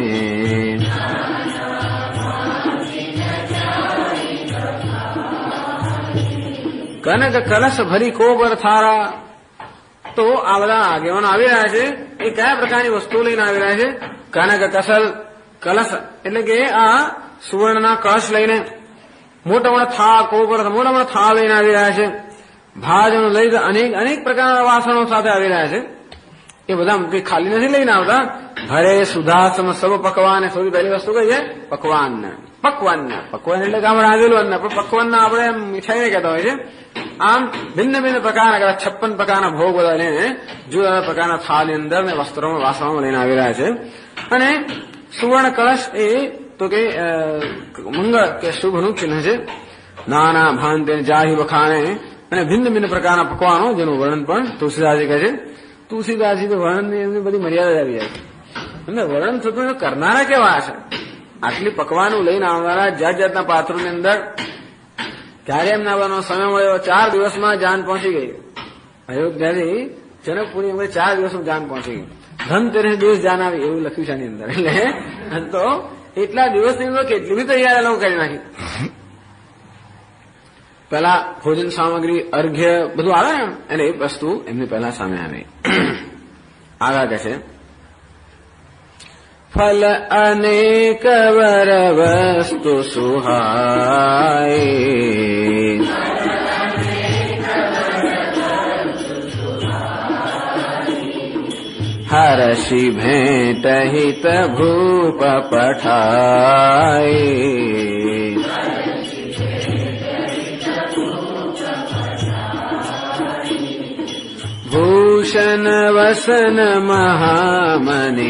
કનક કલશ ભરી કોબર થારા. તો આ બધા આગેવાનો આવી રહ્યા છે એ કયા પ્રકારની વસ્તુઓ લઈને આવી રહ્યા છે? કનક કસલ, કલશ એટલે કે આ સુવર્ણના કળશ લઈને, મોટા મોટા થાળ, કોબર મોટા મોટા થાળ લઈને આવી રહ્યા છે. ભાજનો લઈ અનેક અનેક પ્રકારના વાસણો સાથે આવી રહ્યા છે. એ બધા ખાલી નથી લઈને આવતા. ભરે સુધાસમ સબ પકવાન, સૌથી પહેલી વસ્તુ કઈ છે? પકવાન. પકવાન એટલે કે આપણે આવેલું અન્ન, પણ પકવાનના આપણે મીઠાઈને કહેતા હોય છે. આમ ભિન્ન ભિન્ન પ્રકારના 56 પ્રકારના ભોગ બધા લઈને જુદા પ્રકારના થાળની અંદર ને વસ્ત્રોમાં વાસણોમાં લઈને આવી રહ્યા છે. અને સુવર્ણ કળશ એ તો કે મંગળ કે શુભનું ચિહ્ન છે. નાના ભાંતે જાહી વખાણે અને ભિન્ન ભિન્ન પ્રકારના પકવાનો જેનું વર્ણન પણ તુલસીદાસજી કહે છે. તુલસીદાસજી તો વર્ણનની એમની બધી મર્યાદા આવી જાય એમને વર્ણન થતું કરનારા કેવા હશે. આટલી પકવાનું લઈને આવનારા જાત જાતના પાત્રોની અંદર ક્યારે એમને આવવાનો સમય મળ્યો 4 દિવસમાં જાન પહોંચી ગઈ. અયોધ્યાથી જનકપુરી અમે 4 દિવસમાં જાન પહોંચી ગઈ. ધનતેરસ દિવસ જાન આવી એવું લખ્યું છે આની અંદર. એટલે તો એટલા દિવસની અંદર કેટલી બી તૈયારી લોકો કરી નાખી. પેલા ભોજન સામગ્રી અર્ઘ્ય બધું આવે ને એટલે એ વસ્તુ એમની પહેલા સામે આવી. આગળ કહે છે ફલ અનેક વર વસ્તુ સુહાય હરષિ ભેટ હિત ભૂપ પઠાય ભૂષણ વસન મહામનિ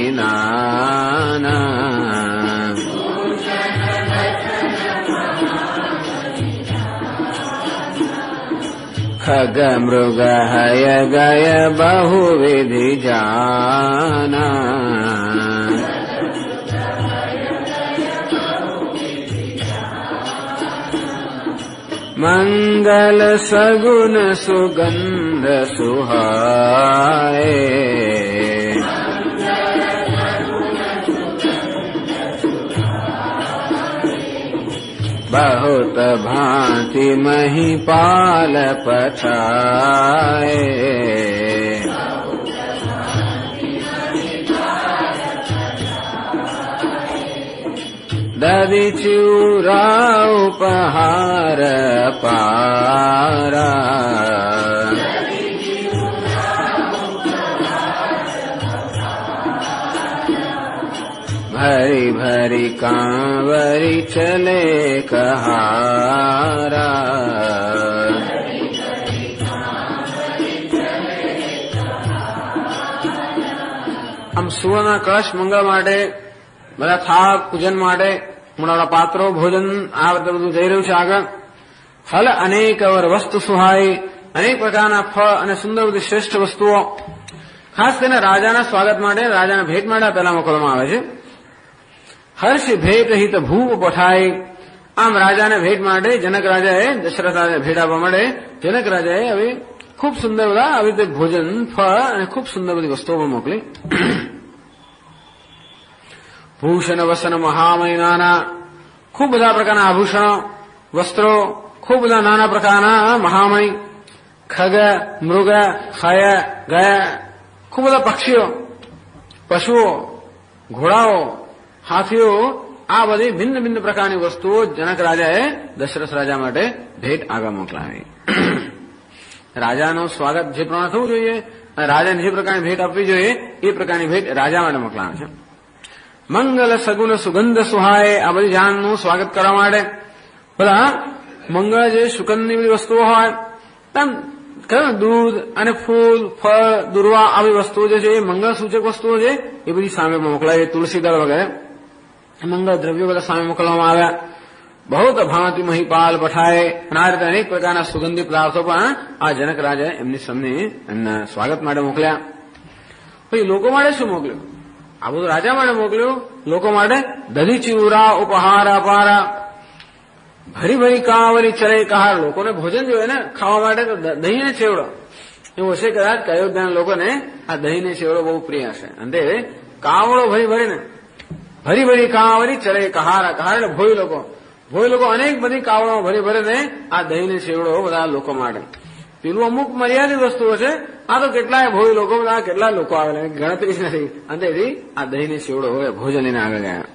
નાના ખગ મૃગ હય ગય બહુવિધિ જાના મંગલ સગુન સુગંધ સુહાય बहुत भांति महिपाल पछाए दधि चूरा उपहार पारा भरी भरी कांवरी चले कहारा આમ સુવર્ણ કળશ મંગળ માટે બધા થાળ પૂજન માટે મોટા પાત્રો ભોજન આ બધું જઈ રહ્યું છે આગળ. ફલ અનેક અવર વસ્તુ સુહાય અનેક પ્રકારના ફળ અને સુંદર બધી શ્રેષ્ઠ વસ્તુઓ ખાસ કરીને રાજાના સ્વાગત માટે રાજાના ભેટ માટે પહેલા મોકલવામાં આવે છે. હર્ષ ભેટ હિત ભૂપ પઠાય આમ રાજાને ભેટ માટે જનક રાજાએ દશરથ રાજાને ભેટ આપવા માટે જનક રાજાએ હવે ખૂબ સુંદર બધા આવી રીતે ભોજન ફળ અને ખૂબ સુંદર બધી વસ્તુઓ પણ મોકલી. ભૂષણ વસન મહામય નાના ખૂબ બધા પ્રકારના આભૂષણો વસ્ત્રો ખૂબ બધા નાના પ્રકારના મહામય ખગ મૃગ હય ગયા ખૂબ બધા પક્ષીઓ પશુઓ ઘોડાઓ હાથીઓ આ બધી ભિન્ન ભિન્ન પ્રકારની વસ્તુઓ જનક રાજાએ દશરથ રાજા માટે ભેટ આગળ મોકલાવી. રાજાનું સ્વાગત જે પ્રમાણે થવું જોઈએ અને રાજાને જે પ્રકારની ભેટ આપવી જોઈએ એ પ્રકારની ભેટ રાજા માટે મોકલાવે છે. મંગલ સગુન સુગંધ સુહાય આ બધી જાનનું સ્વાગત કરવા માટે બધા મંગળ જે સુગંધની બધી વસ્તુઓ હોય તેમ દૂધ અને ફૂલ ફળ દુર્વા આવી વસ્તુઓ જે છે એ મંગળ સૂચક વસ્તુઓ છે એ બધી સામે મોકલાય. તુલસી દળ વગેરે મંગળ દ્રવ્યો બધા સામે મોકલવામાં આવ્યા. બહુ ભાંતિ મહીપાલ પઠાય અને આ રીતે અનેક પ્રકારના સુગંધી પદાર્થો પણ આ જનક રાજાએ એમની સામે એમના સ્વાગત માટે મોકલ્યા. પછી લોકો માટે શું મોકલ્યું? આ બધું રાજા માટે મોકલ્યું. લોકો માટે દધી ચીવરા ઉપહાર અપારા ભરી ભરી કાંવરી ચરે કહાર લોકોને ભોજન જોઈએ ને ખાવા માટે તો દહીં ને ચેવડો એવું હશે કદાચ અયોધ્યાના લોકોને આ દહીં ને ચેવડો બહુ પ્રિય હશે. અંતે કાવડો ભરી ભરીને ભરી ભરી કાંવરી ચરે કહાર કહાર એટલે ભોય લોકો અનેક બધી કાવડો ભરી ભરીને આ દહીં ને ચેવડો બધા લોકો માટે. પેલું અમુક મર્યાદિત વસ્તુઓ છે આ તો કેટલાય ભોય લોકો બધા કેટલા લોકો આવેલા ગણતરી નથી. અંતેથી આ દહીં ને ચેવડો હોય ભોજન લઈને આગળ ગયા.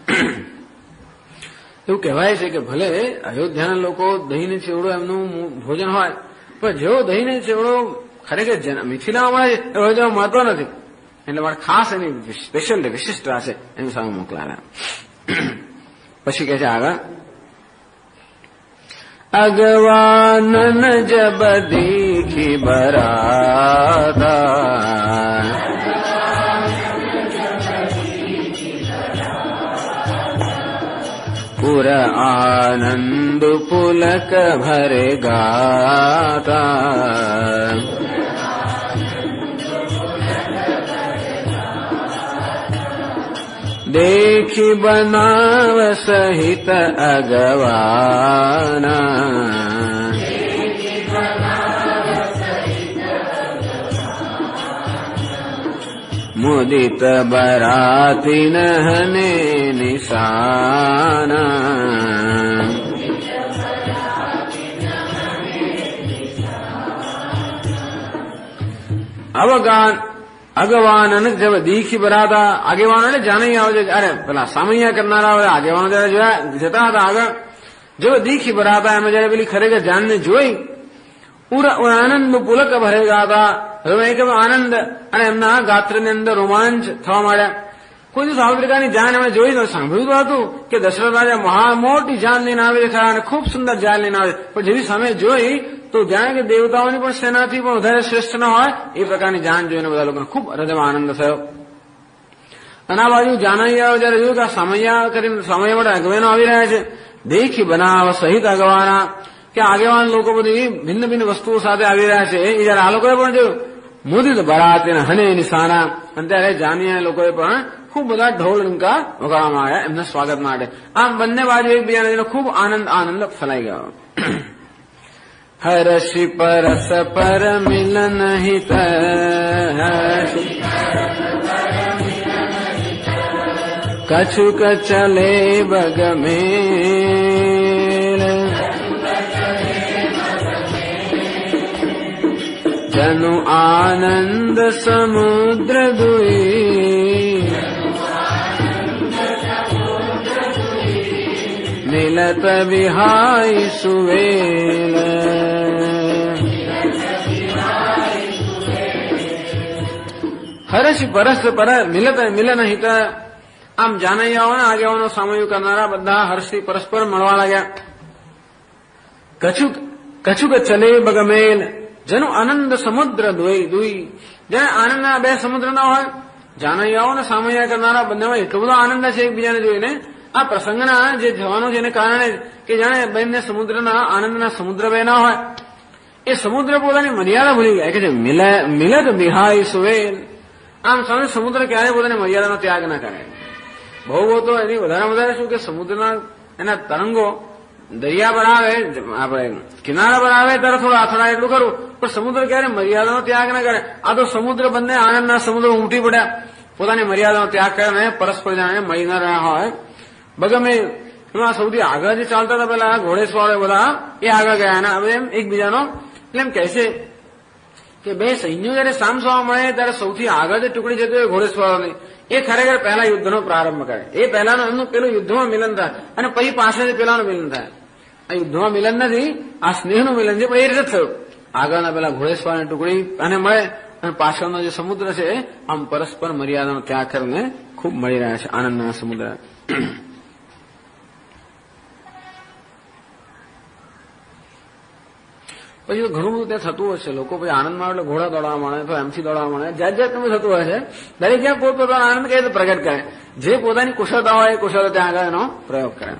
એવું કહેવાય છે કે ભલે અયોધ્યાના લોકો દહીં ને ચેવડો એમનું ભોજન હોય પણ જેવો દહીં ને ચેવડો ખરેખર મિથિલામાં મળે છે એવો જેવો મળતો નથી. એટલે મારે ખાસ એની સ્પેશિયલ વિશિષ્ટતા છે એની સામે મોકલાવ્યા. પછી કહે છે આગળ અગવાનન જબ દીખી બરાતા पुर आनंद पुलक भरे गाता। देखी बनाव सहित अगवाना। मुदित बराती नहने निशाना। અગવાનન જબ દીખી બરાતા આગેવાનોને જાણી આવે છે. અરે પેલા સામૈયા કરનારા હવે આગેવાનો જયારે જતા હતા આગળ, જબ દીખી બરાતા એમાં જયારે પેલી ખરેખર જાનને જોઈ, આનંદ પુલક ભરેગા હતા. હવે એકમ આનંદ અને એમના ગાત્રની અંદર રોમાંચ થવા માંડ્યા. કોઈ દિવસ આવી પ્રકારની જાન એમણે જોઈ તો સાંભળ્યું તો હતું કે દશરથ રાજા મહા મોટી જાન લઈને આવે છે ખરા, અને ખૂબ સુંદર જાન લઈને આવે, પણ જેવી સામે જોઈ તો જાણે કે દેવતાઓની પણ સેનાથી પણ વધારે શ્રેષ્ઠ ન હોય એ પ્રકારની જાન જોઈને બધા લોકોને ખૂબ હૃદયમાં આનંદ થયો. અને આ બાજુ જાનૈયાઓ જયારે જોયું કે સમૈયા કરીને સમય માટે અગવેનો આવી રહ્યા છે, દેખી બનાવ સહિત અગવાના, કે આગેવાન લોકો બધી ભિન્ન ભિન્ન વસ્તુઓ સાથે આવી રહ્યા છે. એ જયારે આ લોકોએ પણ જોયું મુદિત બરાત હને નિશાના, અને ત્યારે જાનૈયા લોકોએ પણ ખૂબ બધા ઢોલ ડંકા વગાડવામાં આવ્યા એમના સ્વાગત માટે. આમ બંને બાજુ એકબીજાને ખૂબ આનંદ ફેલાઈ ગયો. હર્ષિ પરસ પર મિલન હિત, કછુક ચલે બગ મેલ, જનુ આનંદ સમુદ્ર દુઈ, મિલત વિહાય સુવેલ. હર્ષ પરસ પર મિલન હિત, આમ જાનૈયાઓને આગેવાનો સામયું કરનારા બધા હર્ષથી પરસ્પર મળવા લાગ્યા. કછુક ચલે બગમેલ, જેનું આનંદ સમુદ્ર દુઈ, જેને આનંદના બે સમુદ્ર ના હોય. જાનૈયાઓને સામૈયા કરનારા બંનેમાં એટલો બધો આનંદ છે એકબીજાને જોઈને. આ પ્રસંગના જે જવાનો છે એને કારણે કે જાણે બંને સમુદ્રના આનંદના સમુદ્ર બે ના હોય, એ સમુદ્ર પોતાની મર્યાદા ભૂલી ગયા. કે મિલત બિહાઈ સુવેલ, આમ સામે સમુદ્ર ક્યારેય પોતાની મર્યાદાનો ત્યાગ ના કરે. બહુ તો એની વધારે શું કે સમુદ્રના એના તરંગો દરિયા પર આવે, આપણે કિનારા પર આવે ત્યારે થોડું આથડા એટલું કરવું, પણ સમુદ્ર ક્યારે મર્યાદાનો ત્યાગ ના કરે. આ તો સમુદ્ર બંને આનંદના સમુદ્ર ઉમટી પડ્યા, પોતાની મર્યાદાનો ત્યાગ કરે, પરસ્પર જાણે મળી ના રહ્યા હોય. બગમે એમાં સૌથી આગળ જે ચાલતા હતા પેલા ઘોડેસવાળો બધા એ આગળ ગયા, અને હવે એમ એકબીજાનો એટલે એમ કહે છે કે બે સૈન્યો જયારે સામસામા મળે ત્યારે સૌથી આગળ જે ટુકડી જતી હોય ઘોડેસવાળોની, એ ખરેખર પહેલા યુદ્ધનો પ્રારંભ કરે. એ પહેલાનો એમનું પેલું યુદ્ધમાં મિલન થાય, અને પછી પાછળથી પેલાનું મિલન થાય. આ યુદ્ધમાં મિલન નથી, આ સ્નેહનું મિલન છે. પણ એ રીતે થયું, આગળના પેલા ઘોડેસવાળની ટુકડી અને મળે, અને પાછળનો જે સમુદ્ર છે આમ પરસ્પર મર્યાદાનો ત્યાગ કરીને ખૂબ મળી રહ્યા છે આનંદના સમુદ્ર. પછી તો ઘણું બધું ત્યાં થતું હોય છે. લોકો પછી આનંદમાં એટલે ઘોડા દોડાવવા માંડે, તો એમથી દોડાવવા માંડે, જાત જાતનું થતું હોય છે. દરેક જ્યાં પોતપોતાનો આનંદ કઈ રીતે પ્રગટ કરે, જે પોતાની કુશળતા હોય એ કુશળતા ત્યાં આગળ એનો પ્રયોગ કરે.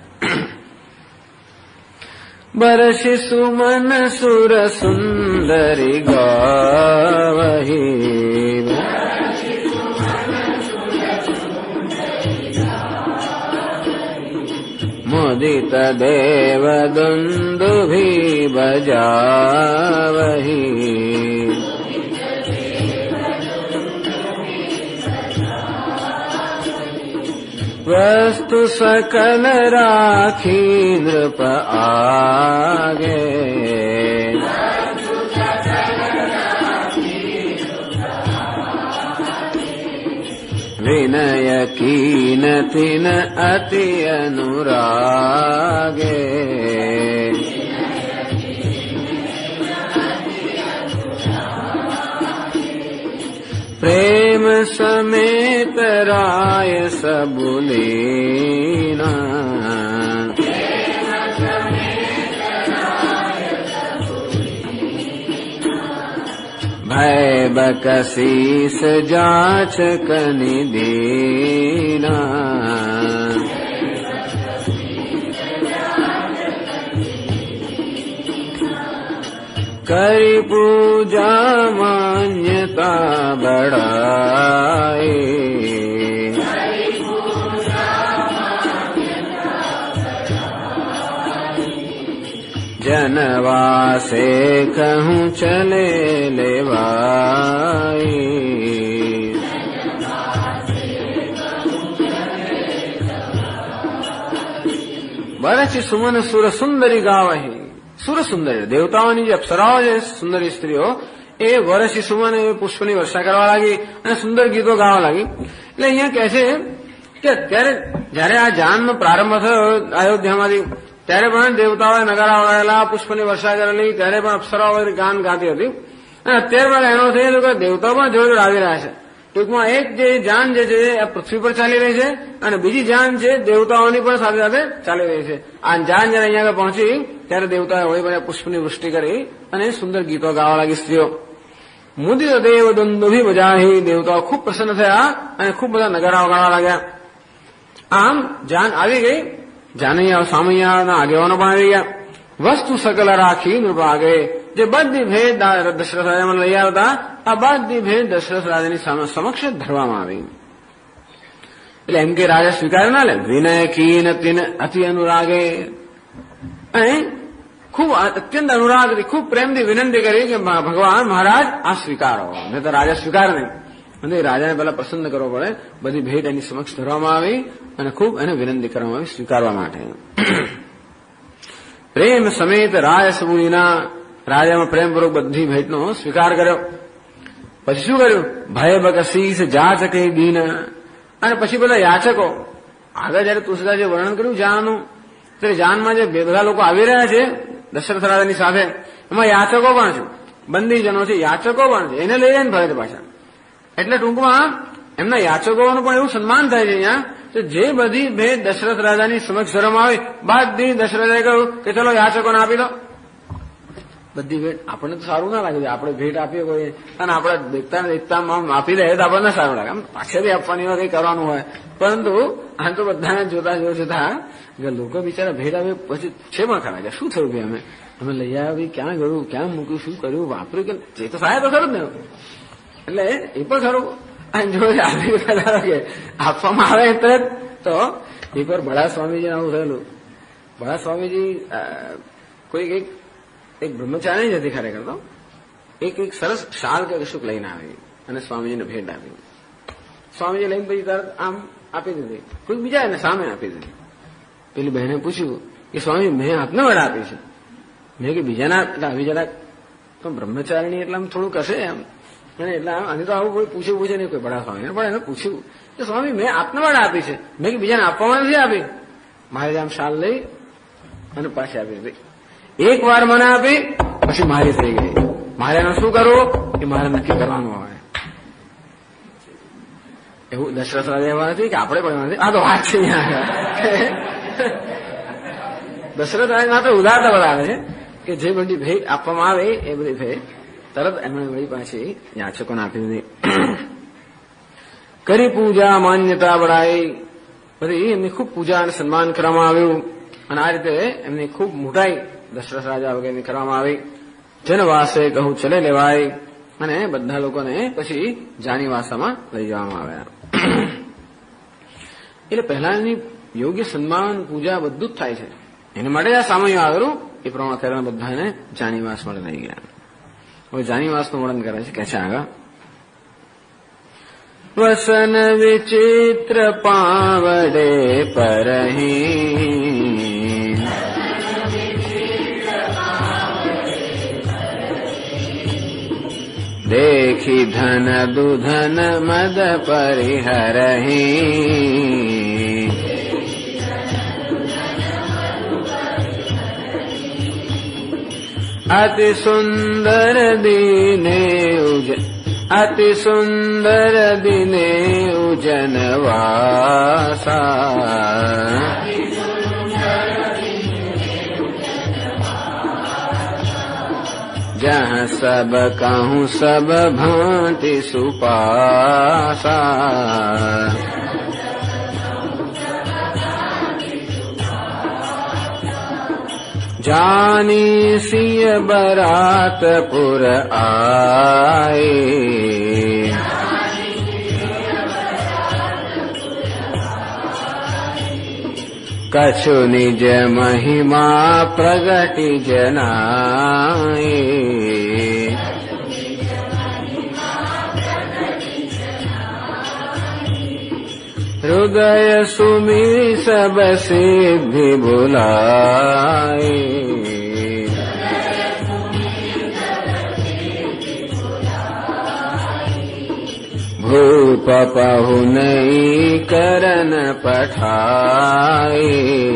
બરસી સુમન સુર સુંદરી ગાવહી, મુદિત દેવ દુંદુભી બજાવહી, વસ્તુ સકલ રાખી નૃપ આગે, વિનય કીન તિન અતિ અનુરાગે, પ્રેમ સમેત રાય સબુલીના, ભય બકશીસ જાચ કનિ દીના, करि पूजा मान्यता बढ़ाए, जनवासे कहूँ चले लेवाई। બરછી સુમન સુર સુંદરી ગાવહી. સુર સુંદરી દેવતાઓની જે અપ્સરાઓ છે, સુંદરી સ્ત્રીઓ, એ વરસી સુમન એ પુષ્પની વર્ષા કરવા લાગી અને સુંદર ગીતો ગાવા લાગી. એટલે અહીંયા કહે છે કે અત્યારે જયારે આ જાનનો પ્રારંભ થયો અયોધ્યામાંથી, ત્યારે પણ દેવતાઓએ નગારા વગાડેલા, પુષ્પની વર્ષા કરેલી, ત્યારે પણ અપ્સરાઓ ગાન ગાતી હતી. અને અત્યારે પણ એનો થયેલું કે દેવતાઓ પણ જોડે આવી રહ્યા છે. ટૂંકમાં એક જે જાન જે છે એ પૃથ્વી પર ચાલી રહી છે અને બીજી જાન છે દેવતાઓની પણ સાથે સાથે ચાલી રહી છે. આ જાન જયારે અહીંયા આગળ પહોંચી ત્યારે દેવતાએ વળી બધા પુષ્પની વૃષ્ટિ કરી અને સુંદર ગીતો ગાવા લાગી સ્ત્રીઓ. મુદિત દેવ દંદુભી બજાહી. દેવતાઓ ખૂબ પ્રસન્ન થયા અને ખૂબ બધા નગારા વગાડવા લાગ્યા. આમ જાન આવી ગઈ. જાનૈયા સામૈયાના આગેવાનો પણ આવી ગયા. વસ્તુ સકલ રાખી નૃપાગે. જે બધી ભેદ દશરથ રાજામાં લઈ આવતા, આ બધી ભેદ દશરથ રાજાની સમક્ષ ધરવામાં આવી. એટલે એમ કે રાજા સ્વીકાર ના લે. વિનય કીન તિન અતિ અનુરાગે. અને ખૂબ અત્યંત અનુરાગથી, ખૂબ પ્રેમથી વિનંતી કરી કે ભગવાન મહારાજ આ સ્વીકારો. નહીં તો રાજા સ્વીકાર નહીં. અને રાજાને પહેલા પ્રસન્ન કરવો પડે. બધી ભેટ એની સમક્ષ ધરવામાં આવી અને ખૂબ એને વિનંતી કરવામાં આવી સ્વીકારવા માટે. પ્રેમ સમેત રાય સમૂહના રાજામાં પ્રેમપૂર્વક બધી ભેટનો સ્વીકાર કર્યો. પછી શું કર્યું? ભય બકશીસ જાચકે દીન. અને પછી બધા યાચકો, આગળ જયારે તુલસીદાસે વર્ણન કર્યું જાનનું, ત્યારે જાનમાં જે બધા લોકો આવી રહ્યા છે દશરથ રાજાની સાથે, એમાં યાચકો પણ છે, બંદીજનો છે, યાચકો પણ છે. એને લઈ જાય ફરે પાછા. એટલે ટૂંકમાં એમના યાચકોનું પણ એવું સન્માન થાય છે અહીંયા કે જે બધી ભેટ દશરથ રાજાની સમક્ષ ધરવામાં આવી, બધી દશરથે કહ્યું કે ચલો યાચકોને આપી દો. બધી ભેટ આપણને તો સારું ના લાગે. આપણે ભેટ આપીએ કોઈ અને આપણે દેખતા આપી દે તો આપણને સારું લાગે. આમ પાછળથી આપવાની હોય, કઈ કરવાનું હોય. પરંતુ આમ તો બધાને જોતા જોતા લોકો બિચારા ભેટ આવે પછી છે પણ ખરા કે શું થયું કે અમે લઈ આવ્યા, ક્યાં ગયું, ક્યાં મૂક્યું, શું કર્યું, વાપર્યું કે જે તો સાહેબ તો ખરું જ ને. એટલે એ પણ ખરું. જો કે આપવામાં આવે તરત. તો એકવાર બળા સ્વામીજી આવું થયેલું. બળા સ્વામીજી કોઈ એક બ્રહ્મચારી જ હતી ખરેખર તો. એક સરસ શાલ કે કશુંક લઈને આવી અને સ્વામીજીને ભેટ આપી. સ્વામીજી લઈને પછી તરત આમ આપી દીધી. કોઈ બીજા એને સામે આપી દીધી. પેલી બહેને પૂછ્યું કે સ્વામી મેં આપને વડા આપી છે. મેં કે બીજાના એટલે આવી જરાક તો બ્રહ્મચારીણી એટલે આમ થોડુંક હશે એમ. અને એટલે આને તો આવું કોઈ પૂછે નહીં કોઈ બડા સ્વામી. પણ એને પૂછ્યું કે સ્વામી મેં આપને વડા આપી છે, મેં કે બીજાને આપવામાં નથી આપી. મારે આમ શાલ લઈ અને પાછી આપી દીધી. એક વાર મને આપી પછી મારી થઈ ગઈ. મારે એનું શું કરવું એ મારે નક્કી કરવાનું હોય. એવું દશરથ રાજા એવા નથી કે આપણે પણ નથી. આ તો વાત છે. દશરથ રાજા તો ઉદારતા બતાવે છે કે જે બધી ભેટ આપવામાં આવે એ બધી ભેટ તરત એમણે વળી પાછી યાચકોને આપી દીધી. કરી પૂજા માન્યતા બળાઈ. બધી એમની ખૂબ પૂજા અને સન્માન કરવામાં આવ્યું અને આ રીતે એમની ખૂબ મોટાઈ દશરથ રાજા વગેરેની કરવામાં આવી. જનવાસે કહું ચલે લેવાય. અને બધા લોકોને પછી જાનીવાસામાં લઈ જવામાં આવ્યા. એટલે પહેલા એની યોગ્ય સન્માન પૂજા બધું જ થાય છે. એને માટે આ સામયું આવેલું એ પ્રમાણે કરીને બધાને જાનીવાસ માટે લઈ ગયા. હવે જાનીવાસનું વર્ણન કરે છે કે છે આગળ. વસન વિચિત્ર પાવડે પરહી, देखी धन दुधन मद परिहरही, अति सुंदर दीने अति सुंदर दिने उजनवासा, जहाँ सब कहूँ सब भांति सुपासा, जानी सिय बरातपुर आए, कछु निज महिमा प्रगटि जनाए, हृदय सुमिर सब सिद्धि बुलाए, भूप पहु नहीं करन पठाए,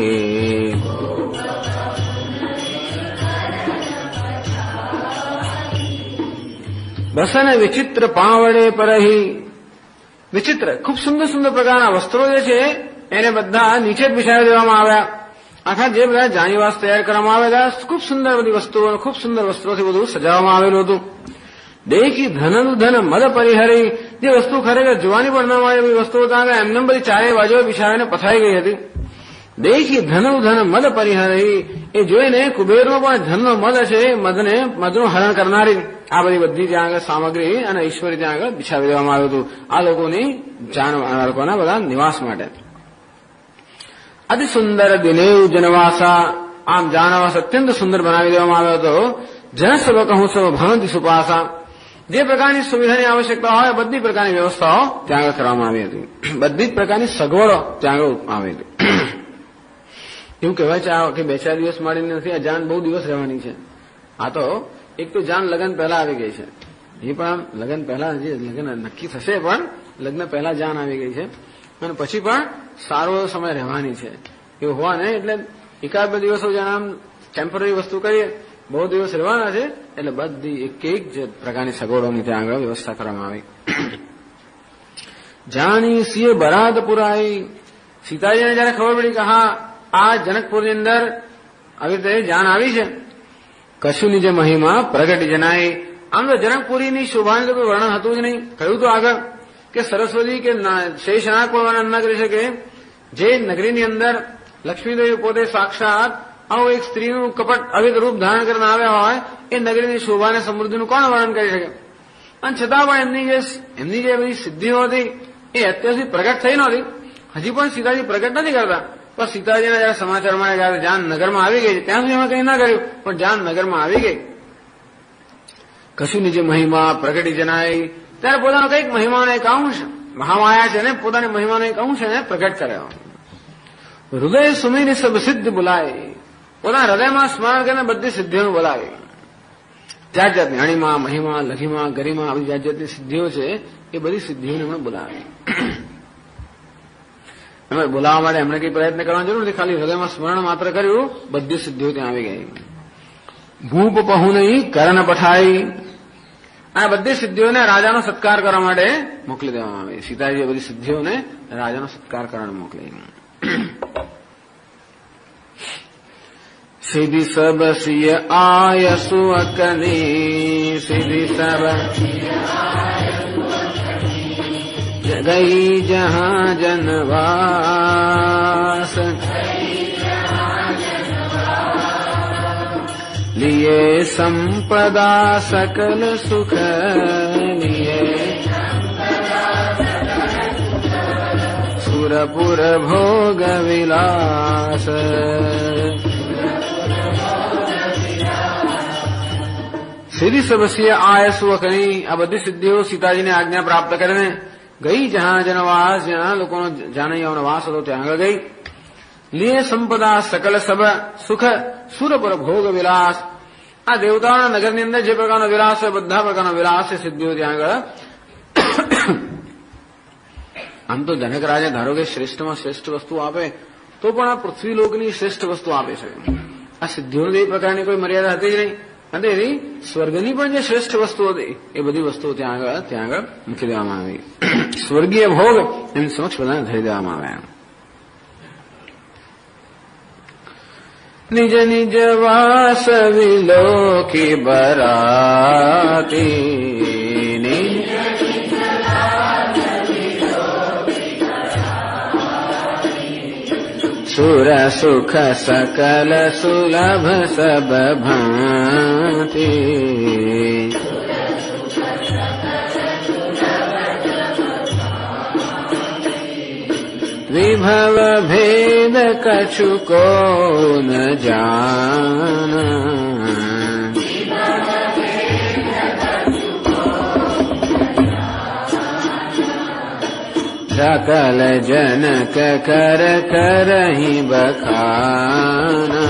बसन विचित्र पावड़े परही, વિચિત્ર ખૂબ સુંદર સુંદર પ્રકારના વસ્ત્રો જે છે એને બધા નીચે જ બિછાવી દેવામાં આવ્યા. આખા જે બધા જાનીવાસ તૈયાર કરવામાં આવેલા ખૂબ સુંદર બધી વસ્તુઓ, ખૂબ સુંદર વસ્ત્રોથી બધું સજાવવામાં આવેલું હતું. દેખી ધનનું ધન મદ પરિહરી, જે વસ્તુ ખરેખર જોવાની પણ ન મળે એવી વસ્તુઓ ત્યાં એમને બધી ચારે બાજુ બિછાવીને પથાઈ ગઈ હતી. દેખી ધનનું ધન મદ પરિહરી, એ જોઈને કુબેરનો પણ ધનનો મદ છે, મદનું હરણ કરનારી આ બધી ત્યાં આગળ સામગ્રી અને ઈશ્વરી ત્યાં આગળ બિછાવી દેવામાં આવ્યું હતું આ લોકોની લોકોના બધા નિવાસ માટે. અતિ સુંદર દિનેવ જનવાસા, આમ જાનવાસ અત્યંત સુંદર બનાવી દેવામાં આવ્યો હતો. જન સબ કહું સબ ભવંતી સુપાસા, જે પ્રકારની સુવિધાની આવશ્યકતા હોય બધી પ્રકારની વ્યવસ્થાઓ ત્યાં આગળ કરવામાં આવી હતી, બધી જ પ્રકારની સગવડો ત્યાં આગળ આવી હતી. એવું કહેવાય છે કે 2-4 દિવસ મળીને નથી, આ જાન બહુ દિવસ રહેવાની છે. આ તો એક તો જાન લગ્ન પહેલા આવી ગઈ છે, એ પણ લગ્ન પહેલા જે લગ્ન નક્કી થશે પણ લગ્ન પહેલા જાન આવી ગઈ છે, અને પછી પણ સારો સમય રહેવાની છે. એવું હોવા ને એટલે 1-2 દિવસો જાણ આમ ટેમ્પરરી વસ્તુ કરીએ, બહુ દિવસ રહેવાના છે એટલે બધી એક જ પ્રકારની સગવડોની ત્યાં આગળ વ્યવસ્થા કરવામાં આવી. જાણી સિંહ બરાદ પુરાઈ, સીતાજીને જયારે ખબર પડી કે હા આ જનકપુરની અંદર આવી રીતે જાન આવી છે, કશુની જે મહિમા પ્રગટી જનાય. આમ તો જનકપુરીની શોભાનું તો કોઈ વર્ણન હતું જ નહીં. કહ્યું તો આગળ કે સરસ્વતી કે શેષનાગ પણ વર્ણન ન કરી શકે. જે નગરીની અંદર લક્ષ્મીદેવી પોતે સાક્ષાત આવું એક સ્ત્રીનું કપટ અવિધ રૂપ ધારણ કરીને આવ્યા હોય, એ નગરીની શોભા અને સમૃદ્ધિનું કોણ વર્ણન કરી શકે? અને છતાં પણ એમની જે બધી સિદ્ધિઓ હતી એ અત્યાર સુધી પ્રગટ થઈ નહોતી. હજી પણ સીતાજી પ્રગટ નથી કરતા. પણ સીતાજીના જયારે સમાચાર મળે જયારે જાન નગરમાં આવી ગઈ, ત્યાં સુધી એમાં કંઈ ના કર્યું, પણ જાન નગરમાં આવી ગઈ, કશુની જે મહિમા પ્રગટી જનાય, ત્યારે પોતાનો કંઈક મહિમાનો એક અંશ, મહામાયા છે ને પોતાની મહિમાનો એક અંશ એને પ્રગટ કર્યો. હૃદય સુમીની સબ સિદ્ધ બોલાય, પોતાના હૃદયમાં સ્મરણ કરીને બધી સિદ્ધિઓનું બોલાવી. જાત જાતની અણીમાં, મહિમા, લઘીમાં, ગરિમા, આવી જાત જાતની સિદ્ધિઓ છે એ બધી સિદ્ધિઓને એમણે બોલાવી. એમાં બોલાવવા માટે એમણે કઈ પ્રયત્ન કરવાનો જરૂર નથી, ખાલી હૃદયમાં સ્મરણ માત્ર કર્યું, બધી સિદ્ધિઓ ત્યાં આવી ગઈ. ભૂપ પહુ નહીં કરણ પઠાઈ, આ બધી સિદ્ધિઓને રાજાનો સત્કાર કરવા માટે મોકલી દેવામાં આવી. સીતાજીએ બધી સિદ્ધિઓને રાજાનો સત્કાર કરવા મોકલી. સિદ્ધિ સબ સિય આય સુઅકની, સિદ્ધિ સબ ગઈ જહાં જનવાસ, લીએ સંપદા સકલ સુખ, લીએ સુરપુર ભોગ વિલાસ. સિદ્ધિ સબસિય આય સુઅકની, આ બધી સિદ્ધિઓ સીતાજીને આજ્ઞા પ્રાપ્ત કરીને ગઈ જહાં જનવાસ, જ્યાં લોકોનો જાનૈયાઓનો વાસ હતો ત્યાં આગળ ગઈ. લીએ સંપદા સકલ સબ સુખ, સુરપુર ભોગ વિલાસ, આ દેવતાઓના નગરની અંદર જે પ્રકારનો વિલાસ હોય બધા પ્રકારનો વિલાસ છે સિદ્ધિઓ ત્યાં આગળ. આમ તો જનક રાજા ધારો કે શ્રેષ્ઠમાં શ્રેષ્ઠ વસ્તુ આપે તો પણ આ પૃથ્વી લોકની શ્રેષ્ઠ વસ્તુ આપે છે. આ સિદ્ધિઓની એ પ્રકારની કોઈ મર્યાદા હતી જ નહીં, અને એની સ્વર્ગની પણ જે શ્રેષ્ઠ વસ્તુ હતી એ બધી વસ્તુઓ ત્યાં આગળ મૂકી દેવામાં આવી. સ્વર્ગીય ભોગ એમની સમક્ષ બધાને ધરી દેવામાં આવ્યા. નિજ નિજ વાસ વિલોકી બરાતી, सुर सुख सकल सुलभ सब भांति विभव भेद कछु को न जाना सकल जनक कर करहि बखाना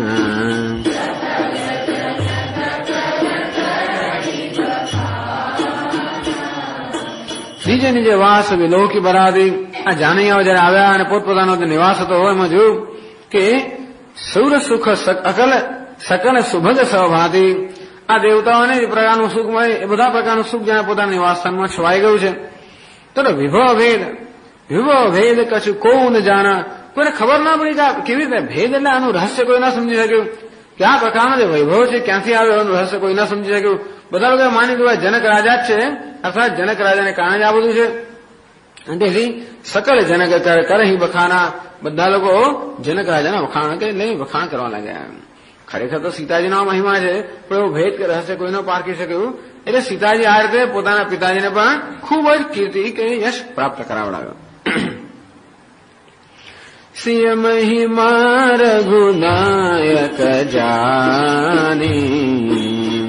નીચે નીચે વાસ વિલોકી બરાદી આ જાનૈયાઓ જયારે આવ્યા અને પોતપોતાનો નિવાસ હતો એમાં જોયું કે સૌર સુખ સકલ સુભગ સહભાતી આ દેવતાઓને જે પ્રકારનું સુખ મળે એ બધા પ્રકારનું સુખ જાણે પોતાના નિવાસસ્થાનમાં છવાઈ ગયું છે. તો વિભવ ભેદ કશું કોણ જાણા, કોઈને ખબર ના પડી કે કેવી રીતે ભેદ એટલે આનું રહસ્ય કોઈ ના સમજી શક્યું કે આ પ્રકારનો જે વૈભવ છે ક્યાંથી આવ્યો એનું રહસ્ય કોઈ ના સમજી શક્યું. બધા લોકો માની કે જનક રાજા જ છે અર્થાત જનક રાજાને કારણે જ આ બધું છે. તેથી સકલ જનક કરહી બખાના બધા લોકો જનક રાજાના વખાણ કરવા લાગ્યા. ખરેખર તો સીતાજીનો મહિમા છે પણ એવો ભેદ કે રહસ્ય કોઈનો પારખી શક્યું એટલે સીતાજી આ રીતે પોતાના પિતાજીને પણ ખૂબ જ કીર્તિ કે યશ પ્રાપ્ત કરાવડાવ્યો. સિય મહિમા રઘુનાયક જાની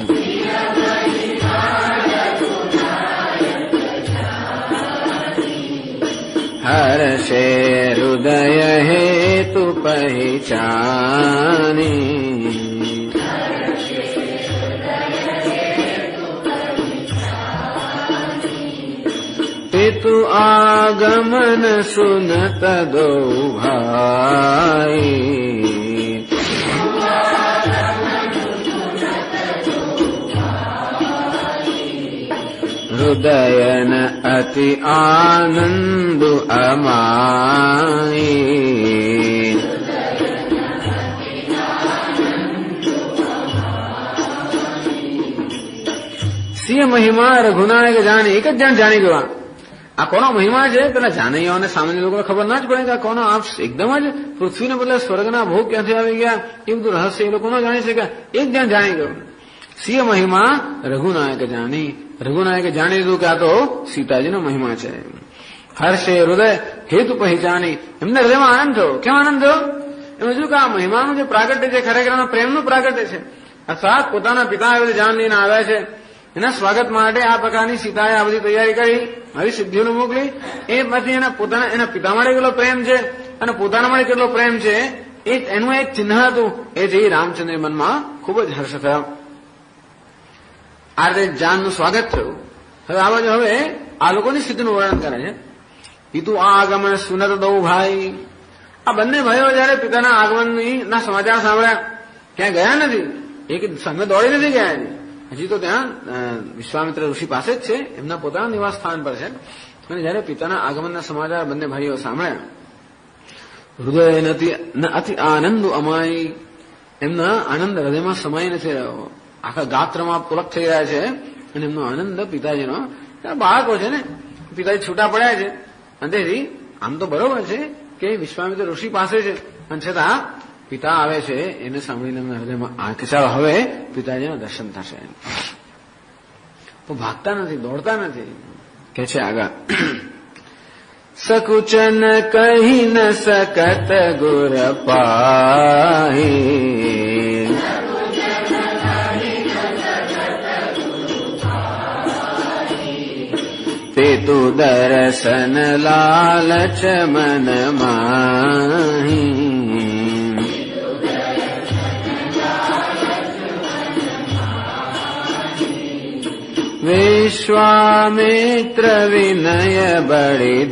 હર્ષે હૃદય હેતુ પહેચાની પિતુ આગમન સુનત દો ભાઈ હૃદયન અતિ આનંદુ અમાઈ સિંહ મહિમા રઘુનાયક જાણી એક જ જણ જાણી ગયો આ કોનો મહિમા છે. પેલા જાનૈયાઓને સામાન્ય લોકોને ખબર ના જ પડે કે કોનો આપ એકદમ જ પૃથ્વીને બદલે સ્વર્ગના ભોગ ક્યાંથી આવી ગયા એ બધું રહસ્ય એ લોકો ન જાણી શક્યા. એક જણ જાણી ગયો સિંહ મહિમા રઘુનાયક જાણી લીધું કે આ તો સીતાજીનો મહિમા છે. હર્ષે હૃદય હેતુ પહેચાની એમને હૃદયમાં આનંદ થયો. કેમ આનંદ થયો? એમાં શું કે આ મહિમાનું જે પ્રાગટ્ય છે ખરેખર પ્રેમનું પ્રાગટ્ય છે. અર્થાત પોતાના પિતા એ જાન લઈને આવ્યા છે એના સ્વાગત માટે આ પ્રકારની સીતાએ આ બધી તૈયારી કરી આવી સિદ્ધિઓને મોકલી એ પછી એના પિતા માટે કેટલો પ્રેમ છે અને પોતાના માટે કેટલો પ્રેમ છે એનું એક ચિહ્ન હતું. એથી રામચંદ્ર મનમાં ખૂબ જ હર્ષ થયો. આ રીતે જાનનું સ્વાગત થયું. હવે આ બાજુ હવે આ લોકોની સ્થિતિનું વર્ણન કરે છે. પિતુ આગમન સુનત દો ભાઈ આ બંને ભાઈઓ જયારે પિતાના આગમનના સમાચાર સાંભળ્યા ક્યાં ગયા નથી એક સંઘ દોડી નથી ગયા હજી તો ત્યાં વિશ્વામિત્ર ઋષિ પાસે જ છે એમના પોતાના નિવાસ સ્થાન પર છે. અને જયારે પિતાના આગમનના સમાચાર બંને ભાઈઓ સાંભળ્યા હૃદય અતિ આનંદ અમાઈ એમના આનંદ હૃદયમાં સમાય નથી રહ્યો. આખા ગાત્રમાં પુલક થઈ રહ્યા છે અને એમનો આનંદ પિતાજીનો બાળકો છે ને પિતાજી છૂટા પડ્યા છે અને તેથી આમ તો બરોબર છે કે વિશ્વામિત્ર ઋષિ પાસે છે અને છતાં પિતા આવે છે એને સાંભળીને એમના હૃદયમાં કે ચાલો હવે પિતાજીના દર્શન થશે. તો ભાગતા નથી દોડતા નથી કે છે આગળ સકુચન કહી ન સકત ગુર પાહી પિતુ દર્શન લાલચ મન માહી વિશ્વામિત્ર વિનય બળી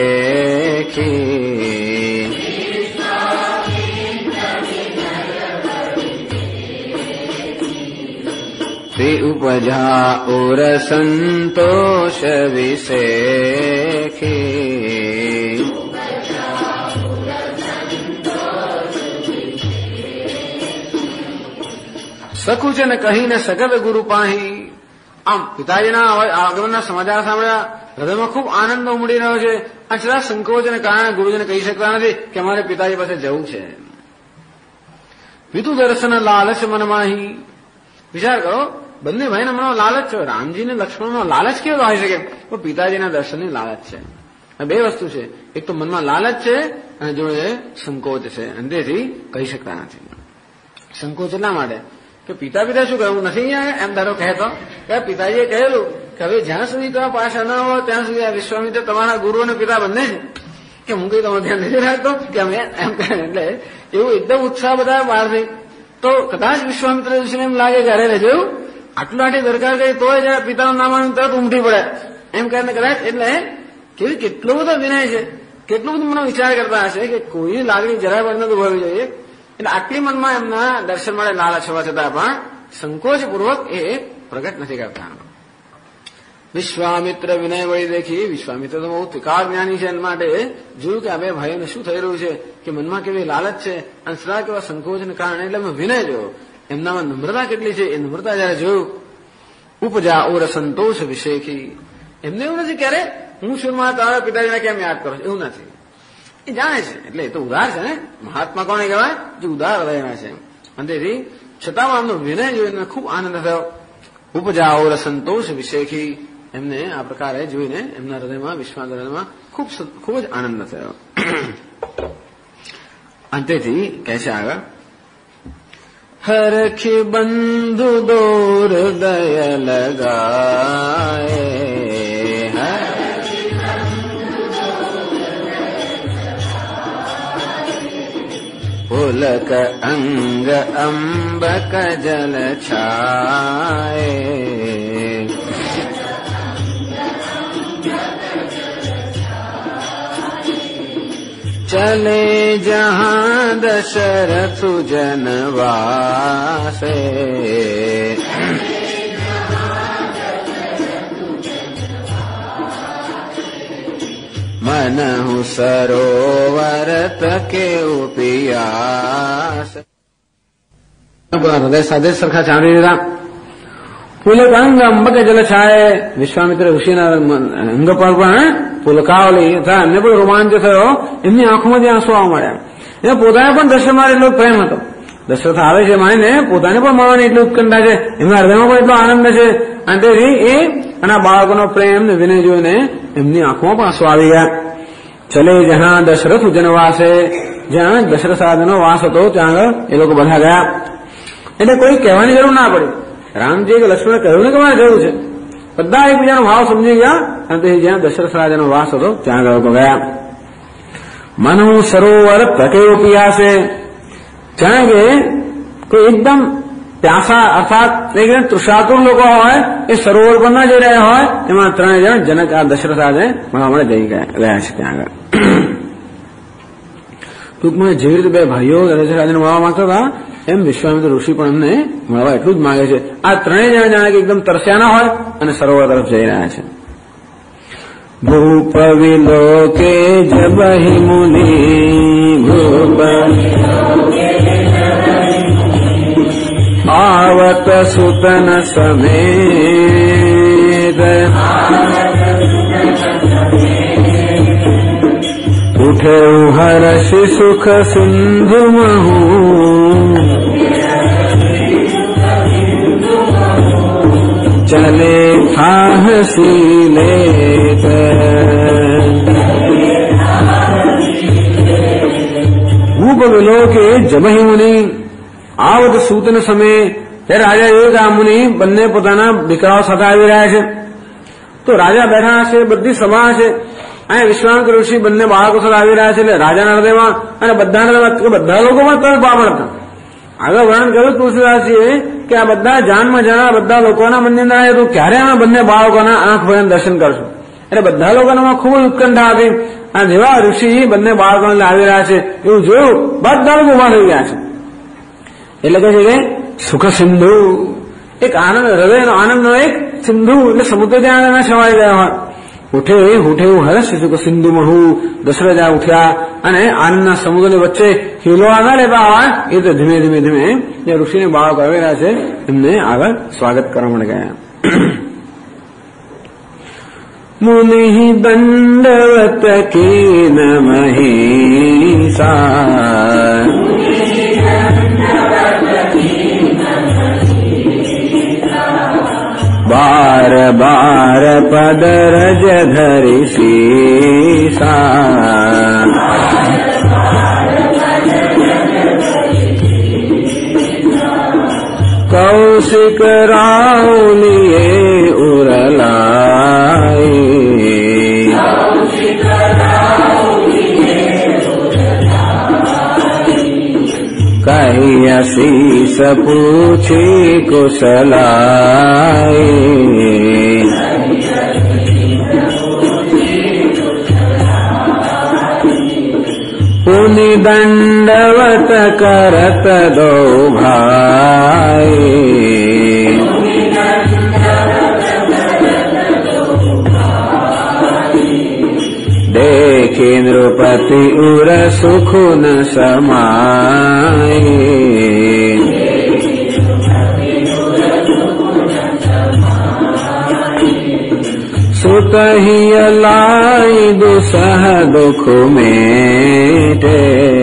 દેખી તે ઉપજા ઉર સંતોષ વિશેખી સકુચન કહીને સકલ ગુરુ પાહી આમ પિતાજીના આગમનના સમાચાર સાંભળ્યા, હૃદયમાં ખૂબ આનંદ ઉમડી રહ્યો છે. અને છતાં સંકોચને કારણે ગુરુજીને કહી શકતા નથી કે અમારે પિતાજી પાસે જવું છે. વિતુ દર્શન લાલચ મનમાહી. વિચાર કરો, બંને ભાઈને મનો લાલચ છે. રામજીને લક્ષ્મણનો લાલચ કેવો હોઈ શકે? તો પિતાજીના દર્શનની લાલચ છે. બે વસ્તુ છે, એક તો મનમાં લાલચ છે અને જોડે સંકોચ છે, અને તેથી કહી શકતા નથી. સંકોચ એટલા માટે કે પિતા શું કહ્યું નથી એમ ધારો કહેતો કે પિતાજીએ કહેલું કે હવે જ્યાં સુધી તમે પાછા ન હો ત્યાં સુધી આ વિશ્વામિત્ર તમારા ગુરુ અને પિતા બંને છે, કે હું કઈ તમે ધ્યાન નથી રાખતો કે અમે એમ કહે. એટલે એવું એકદમ ઉત્સાહ બધા બહારથી. તો કદાચ વિશ્વામિત્ર ઋષિને એમ લાગે કે અરે જોયું આટલું આટલી દરકાર કરી તોય જયારે પિતાનું નામ આવ્યું તરત ઉમટી પડે એમ કરીને કદાચ. એટલે કેવી કેટલો બધો વિનય છે, કેટલું બધું મને વિચાર કરતા હશે કે કોઈની લાગણી જરા પણ નથી હોવી જોઈએ. એટલે આટલી મનમાં એમના દર્શન માટે લાલચ હોવા છતાં પણ સંકોચપૂર્વક એ પ્રગટ નથી કરતા. વિશ્વામિત્ર વિનય વળી દેખી. વિશ્વામિત્ર તો બહુ ત્રિકાળ જ્ઞાની છે, એના માટે જોયું કે આ બે ભાઈઓને શું થઈ રહ્યું છે, કે મનમાં કેવી લાલચ છે અને સદા કેવા સંકોચને કારણે. એટલે મેં વિનય જોયો, એમનામાં નમ્રતા કેટલી છે. એ નમ્રતા જયારે જોયું, ઉપજા ઓર સંતોષ વિશેખી. એમને એવું નથી ક્યારે હું શું તારા પિતાજીને કેમ યાદ કરો, એવું નથી. એ જાણે છે, એટલે એ તો ઉદાર છે ને. મહાત્મા કોને કહેવાય? જે ઉદાર હૃદયના છે. અને તેથી છતાં આમનો વિનય જોઈને ખૂબ આનંદ થયો. ઉપજા ઓર સંતોષ વિશેખી. એમને આ પ્રકારે જોઈને એમના હૃદયમાં, વિશ્વામિત્ર હૃદયમાં ખૂબ જ આનંદ થયો. અંતેથી કહે છે આગળ, હરખી બંધુ દોર દય લગાએ, પુલક અંગ અંબક જલ છાએ, चले जहां दशरथ जनवासे, मनहु सरोवर तके पियास. હૃદય સાથે સરખા ચાલી રહ્યા. પુલક અંગ અંબક જલ છાય. વિશ્વામિત્ર ઋષિના અંગ પર પણ પુલકાવલી હતા. એમને પણ રોમાંચ થયો. એમની આંખોમાંથી આંસુ આવવા મળ્યા. એને પોતાને પણ દશરથ માં એટલો પ્રેમ હતો. દશરથ આવે છે માને પોતાને પણ મળવાની એટલી ઉત્કંઠા છે. એમના હૃદયમાં પણ એટલો આનંદ છે. અને તેથી એ અને બાળકોનો પ્રેમ વિનય જોઈને એમની આંખોમાં પણ આંસુ આવી ગયા. ચલે જ્યાં દશરથ જનવાસે. જ્યાં દશરથ રાજાનો વાસ હતો ત્યાં આગળ એ લોકો બધા ગયા. એટલે કોઈ કહેવાની જરૂર ના પડી. રામજી કે લક્ષ્મણે કહ્યું ને કે મારે જવું છે. બધા એકબીજાનો ભાવ સમજી ગયા. અને તે જ્યાં દશરથ રાજાનો વાસ હતો ત્યાં આગળ ગયા. મનુ સરોવર પ્રકેવ પિયાસે. જાણે કે કોઈ એકદમ પ્યાસા અર્થાત એકદમ તૃષાતુર લોકો હોય એ સરોવર પર ના જઈ રહ્યા હોય. એમાં 3 જણ જનક આ દશરથ રાજાને મળવા માટે જઈ ગયા છે ત્યાં આગળ. ટૂંકમાં જેવી રીતે બે ભાઈઓ દશરથ રાજાને મળવા માંગતા હતા એમ વિશ્વામિત્ર ઋષિ પણ એમને મળવા એટલું જ માંગે છે. આ 3 જણ જાણે કે એકદમ તરસ્યા ના હોય અને સરોવર તરફ જઈ રહ્યા છે. ભૂપ વિલોકે જબહિ મુનિ, ભૂપ आवत सुतन समेत, उठे हर्ष सुख सिंधु महु, चले साहसी लेत. ભૂપ વિલોકે જબહિ મુનિ આવત સૂતન સમયે. ત્યારે રાજા જોયું કે આ મુનિ બંને પોતાના દીકરાઓ સાથે આવી રહ્યા છે. તો રાજા બેઠા છે, બધી સભા છે. અહીંયા વિશ્વામિત્ર ઋષિ બંને બાળકો સાથે આવી રહ્યા છે. એટલે રાજાના હૃદયમાં અને બધાના હૃદયમાં બધા લોકો પણ તરફ પામડતા. આગળ વર્ણન કર્યું તુલસીદાસજીએ કે આ બધા જાનમાં જણા બધા લોકોના મનની અંદર આવ્યું ક્યારે અમે બંને બાળકોના આંખ ભરીને દર્શન કરશું. એટલે બધા લોકોનામાં ખૂબ જ ઉત્કંઠા હતી. અને જેવા ઋષિ બંને બાળકોને આવી રહ્યા છે એવું જોયું બધા લોકો ઉભા થઈ ગયા છે. એટલે કહે છે કે સુખ સિંધુ, એક આનંદ, હૃદયનો આનંદનો એક સિંધુ એટલે સમુદ્ર ત્યાં છવાઈ ગયા હોય. ઉઠે ઉઠે એવું હર્ષ સુખ સિંધુ મહુ. દશરથ ઉઠ્યા અને આનંદના સમુદ્રની વચ્ચે હિલોવા ના લેતા હોય એ તો ધીમે ધીમે ધીમે જે ઋષિને બાળકો આવી રહ્યા છે એમને આગળ સ્વાગત કરવા માટે ગયા. मुनि दंडवत कीन महिषा बार बार पद रज धरि सीसा कौशिक राउलिए उरलाए कही असीस पूछी कुशलाए पुनि दंडवत करत दो भाई देखे नृपति उर सुख न समाए सुत ही लाई दुसह दुख मेटे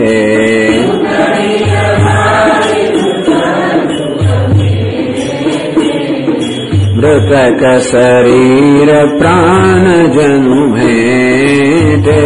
मृतक शरीर प्राण जनु भेटे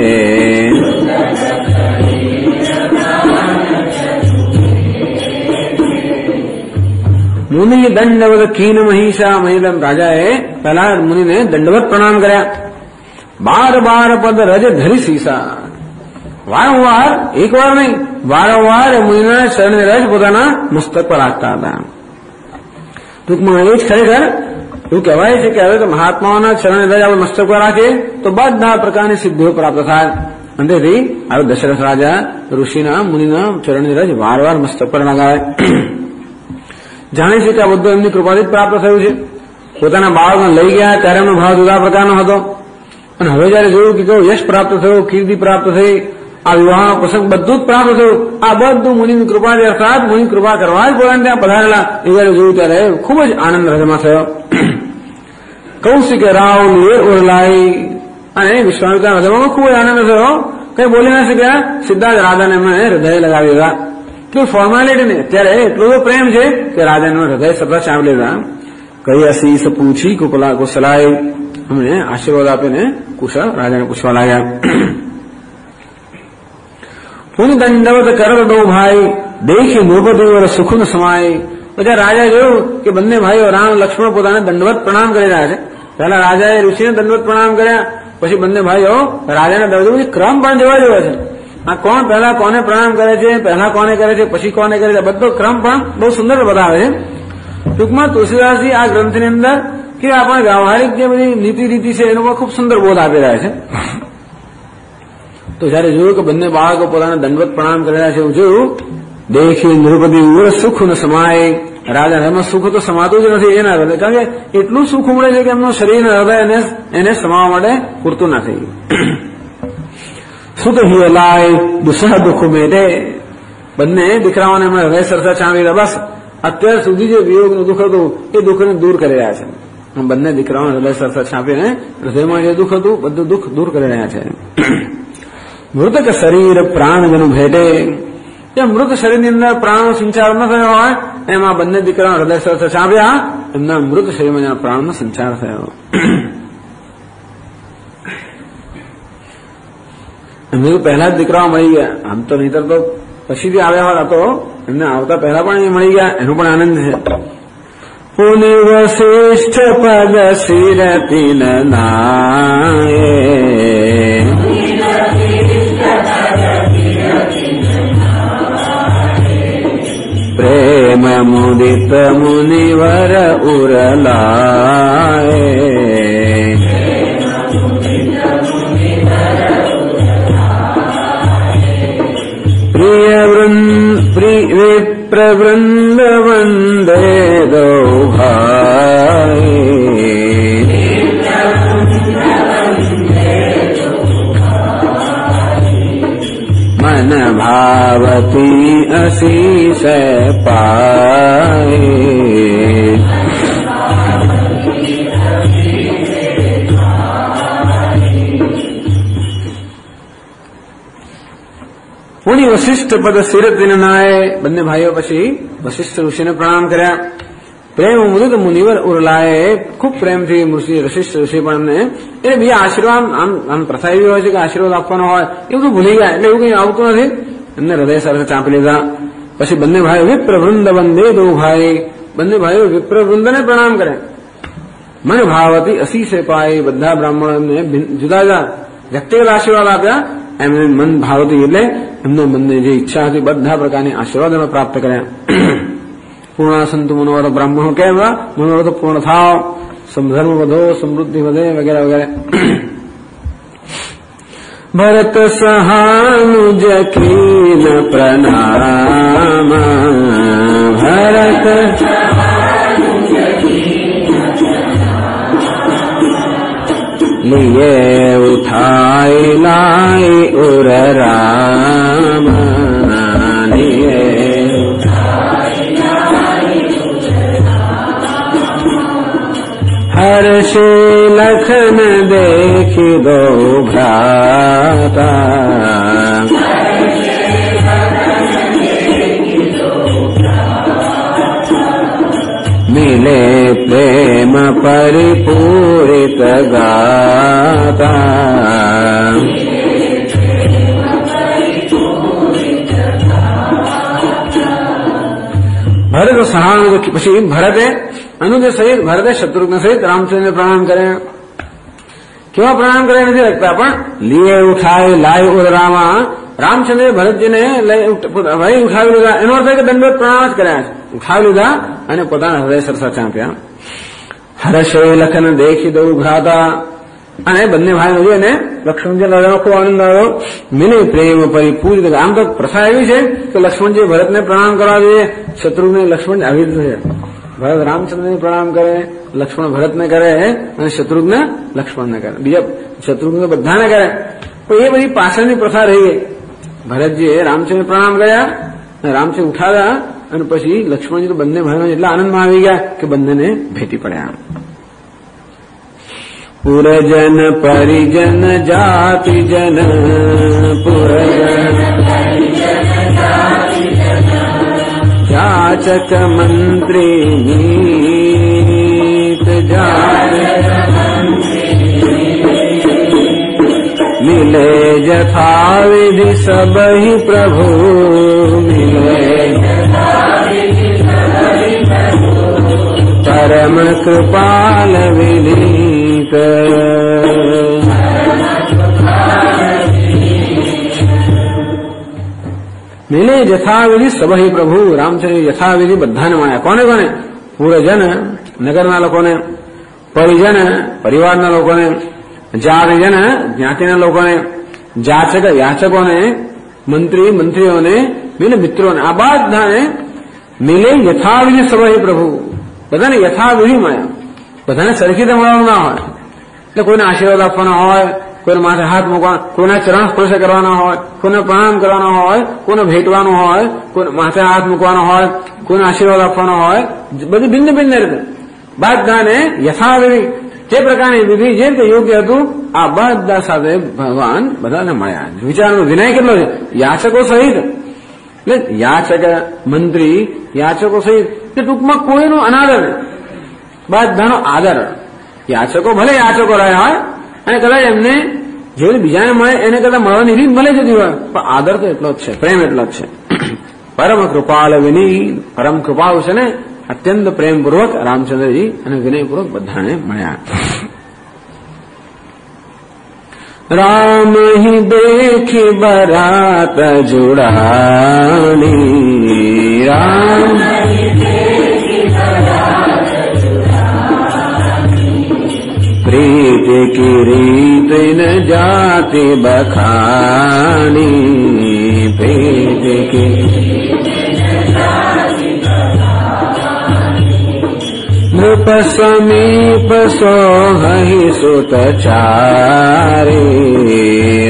मुनि दंडवत कीन महिषा महिलम राजा है पहला मुनि ने दंडवत प्रणाम કર્યા बार बार पद रज धरी सीसा વારંવાર એક વાર નહીં વારંવાર મુનિના શરણે રજ પોતાના મસ્તક પર રાખતા હતા ટૂંકમાં એ જ ખરેખર એવું કહેવાય છે કે હવે તો મહાત્માઓના શરણે રજ આપણે મસ્તક પર રાખીએ તો બધા પ્રકારની સિદ્ધિઓ પ્રાપ્ત થાય અંતેથી હવે દશરથ રાજા ઋષિના મુનિના ચરણની રજ વારવાર મસ્તક પર લગાવે જાણે છે કે આ બધું એમની કૃપાથી જ પ્રાપ્ત થયું છે પોતાના બાળકને લઈ ગયા ત્યારે એમનો ભાવ જુદા પ્રકારનો હતો અને હવે જયારે જોયું કે કેવો યશ પ્રાપ્ત થયો કીર્તિ પ્રાપ્ત થઈ આ વિવાહ પ્રસંગ બધું જ પ્રાપ્ત થયું આ બધું મુનિની કૃપાથી અર્થાત મુનિની કૃપા કરવા જ પોતાને ત્યાં પધારેલા એ જયારે જોયું ત્યારે ખૂબ જ આનંદ હૃદયમાં થયો કૌશિક રાવ લીએ ઉરલાઈ અને વિશ્વામિત્રના હૃદયમાં ખૂબ જ આનંદ થયો કઈ બોલી ના શક્યા સીધા જ રાધાને એમણે હૃદય લગાવી દીધા કોઈ ફોર્માલિટી નહીં અત્યારે એટલો બધો પ્રેમ છે કે રાજાનું હૃદય સતત સાંભળી લીધા કઈ અસીસ પૂછી કુશલાય અમને આશીર્વાદ આપીને કુશળ રાજાને પૂછવા લાગ્યા પુનિ દંડવત કરત દો ભાઈ દેખી નૃપતિ સુખ ન સમાય પછી રાજા જોયું કે બંને ભાઈઓ રામ લક્ષ્મણ પોતાને દંડવત પ્રણામ કરી રહ્યા છે પહેલા રાજાએ ઋષિને દંડવત પ્રણામ કર્યા પછી બંને ભાઈઓ રાજાને દંડવત ક્રમ પણ જોવા જેવો છે આ કોણ પહેલા કોને પ્રણામ કરે છે પહેલા કોને કરે છે પછી કોને કરે છે બધો ક્રમ પણ બહુ સુંદર બતાવે છે ટૂંકમાં તુલસીદાસજી આ ગ્રંથની અંદર કે આપણે વ્યવહારિક જે બધી નીતિ રીતિ છે એનો પણ ખૂબ સુંદર બોધ આપી રહ્યા છે તો જયારે જોયું કે બંને બાળકો પોતાને દંડવત પ્રણામ કરી રહ્યા છે એવું જોયું દેખી નૃપતિ ઉર સુખ ન સમાય રાજા એમાં સુખ તો સમાતું જ નથી એના હૃદય કારણ કે એટલું સુખ મળે છે કે એમનું શરીર હૃદય એને સમાવવા માટે પૂરતું ના થઈ સુત હિલાય દુસહ દુઃખ મેટે બંને દીકરાઓને એમણે હૃદય સરસા ચાવી બસ અત્યાર સુધી જે વિયોગનું દુઃખ હતું એ દુઃખને દૂર કરી રહ્યા છે બંને દીકરાઓને હૃદય સરસા છાપીને હૃદયમાં જે દુઃખ હતું બધું દુઃખ દૂર કરી રહ્યા છે મૃતક શરીર પ્રાણજનું ભેટે જે મૃત શરીરની અંદર પ્રાણનો સંચાર ન થયો હોય એમાં બંને દીકરાઓ હૃદય સરસા છાપ્યા એમના મૃત શરીરમાં જેના પ્રાણનો સંચાર થયો એમને તો પહેલા જ દીકરાઓ મળી ગયા આમ તો નહીતર તો પછીથી આવ્યા હોત તો એમને આવતા પહેલા પણ એ મળી ગયા એનો પણ આનંદ છે પુનિ વશિષ્ઠ પદ શિરતી નાય પ્રેમ મુદિત મુનિવર ઉરલાય विप्र वृंद वंदे दो भाई मन भावती असीस पाए પુણી વશિષ્ઠ પદ શિર દિનનાય. બંને ભાઈઓ પછી વશિષ્ઠ ઋષિને પ્રણામ કર્યા. પ્રેમ મૃદ મુનિવર ઉરલાય. ખૂબ પ્રેમથી વશિષ્ઠ ઋષિ પણ એમને એટલે બીજા આશીર્વાદ આમ પ્રથા એવી હોય છે કે આશીર્વાદ આપવાનો હોય એ બધું ભૂલી ગયા એટલે એવું કઈ આવતું નથી. એમને હૃદય સાથે ચાંપી લીધા. પછી બંને ભાઈઓ વિપ્રવૃંદ વંદે દો ભાઈ. બંને ભાઈઓ વિપ્રવૃંદને પ્રણામ કર્યા. મન ભાવતી અસીસે પાય. બધા બ્રાહ્મણોને જુદા જુદા વ્યક્તિગત આશીર્વાદ આપ્યા. એમને મન ભાવતી એટલે એમને મનને જે ઈચ્છા હતી બધા પ્રકારની આશીર્વાદ એમણે પ્રાપ્ત કર્યા. પૂર્ણ સંતુ મનોરથ બ્રાહ્મણો કેમ મનોરથ પૂર્ણ થાવ, ધર્મ વધો, સમૃદ્ધિ વધે વગેરે વગેરે. ભરત સહાનુજ કીન પ્રણામ. ભરત લીએ ઉઠાઈ લાઈ ઉર રામ. લીએ હર્ષે લખન દેખી દો ભ્રાતા. મિલે પ્રેમ પરિપૂરિત ગાતા. ભરત સહાનુજ પછી ભરતે અનુજ સહિત ભરતે શત્રુઘ્ન સહિત રામચંદ્રને પ્રણામ કર્યા. કેવા પ્રણામ કર્યા નથી લખતા પણ લીએ ઉઠાય લાય ઉર રામા. રામચંદ્રે ભરતજીને લઈ ઉઠાવી લીધા. એનો અર્થ કે દંડવત પ્રણામ જ કર્યા છે. ઉઠાવી લીધા અને પોતાના હૃદય સરસા ચાંપ્યા. હર્ષે લખન દેખી દઉં ભ્રાતા. અને બંને ભાઈઓ જોઈને લક્ષ્મણજી લડાનો ખૂબ આનંદ આવ્યો. મિલે પ્રેમ પરિપૂરિત. આમ તો પ્રથા એવી છે કે લક્ષ્મણજી ભરતને પ્રણામ કરવા જોઈએ, શત્રુને લક્ષ્મણ આવી રીતે છે. ભરત રામચંદ્રને પ્રણામ કરે, લક્ષ્મણ ભરતને કરે અને શત્રુઘ્ન લક્ષ્મણને કરે. બીજા શત્રુઘ્ન બધાને કરે. પણ એ બધી પાછળની પ્રથા રહી ગઈ. ભરતજીએ રામચંદ્ર પ્રણામ કર્યા અને રામચંદ્ર ઉઠાવ્યા અને પછી લક્ષ્મણજી તો બંને ભાઈઓ એટલા આનંદમાં આવી ગયા કે બંનેને ભેટી પડ્યા. પુરજન પરિજન જાતિજન. પુરજન જાચક મંત્રી નીત. મિલે જથાવિધિ સબહિ પ્રભુ. મિલે પરમ કૃપાલ વિનીત. મિલે જથાવિધિ સબહિ પ્રભુ. રામચંદ્ર યથાવિધિ બધાને મળ્યા. કોને કોને? પૂરજન નગરના લોકોને, પરિજન પરિવારના લોકોને, જાતજન જ્ઞાતિના લોકોને, જાચક યાચકોને, મંત્રી મંત્રીઓને, મિલે મિત્રોને. આ બધાને મિલે યથાવિધિ સબહિ પ્રભુ. બધાને યથાવિધિ મળ્યા. બધાને સરખી રીતે મળવાનું ના હોય. એટલે કોઈને આશીર્વાદ આપવાના હોય, કોઈને માથે હાથ મૂકવાના, કોઈના ચરણ સ્પર્શ કરવાના હોય, કોઈને પ્રણામ કરવાનો હોય, કોઈને ભેટવાનું હોય, કોઈને માથે હાથ મૂકવાનો હોય, કોઈને આશીર્વાદ આપવાનો હોય. બધી ભિન્ન ભિન્ન રીતે બધાને યથાવિધિ જે પ્રકારની વિધિ જે રીતે યોગ્ય હતું આ બધા સાથે ભગવાન બધાને મળ્યા. વિચારનો વિનય કેટલો છે. યાચકો સહિત એટલે યાચક મંત્રી યાચકો સહિત કે ટૂંકમાં કોઈનો અનાદર બધાનો આદર. યાચકો ભલે યાચકો રહ્યા હોય અને કદાચ એમને જે બીજાને મળે એને કદાચ મળવાની રીત ભલે જતી હોય પણ આદર તો એટલો જ છે, પ્રેમ એટલો જ છે. પરમ કૃપાલ વિનય. પરમ કૃપાળુ છે ને અત્યંત પ્રેમપૂર્વક રામચંદ્રજી અને વિનયપૂર્વક બધાને મળ્યા. રામ હિ દેખી બરાત જુડાની. રામ પ્રીત કી રીત ન જાતિ બખાની. પ્રીત કી નૃપ સમીપ સોહહિ સુત ચારી.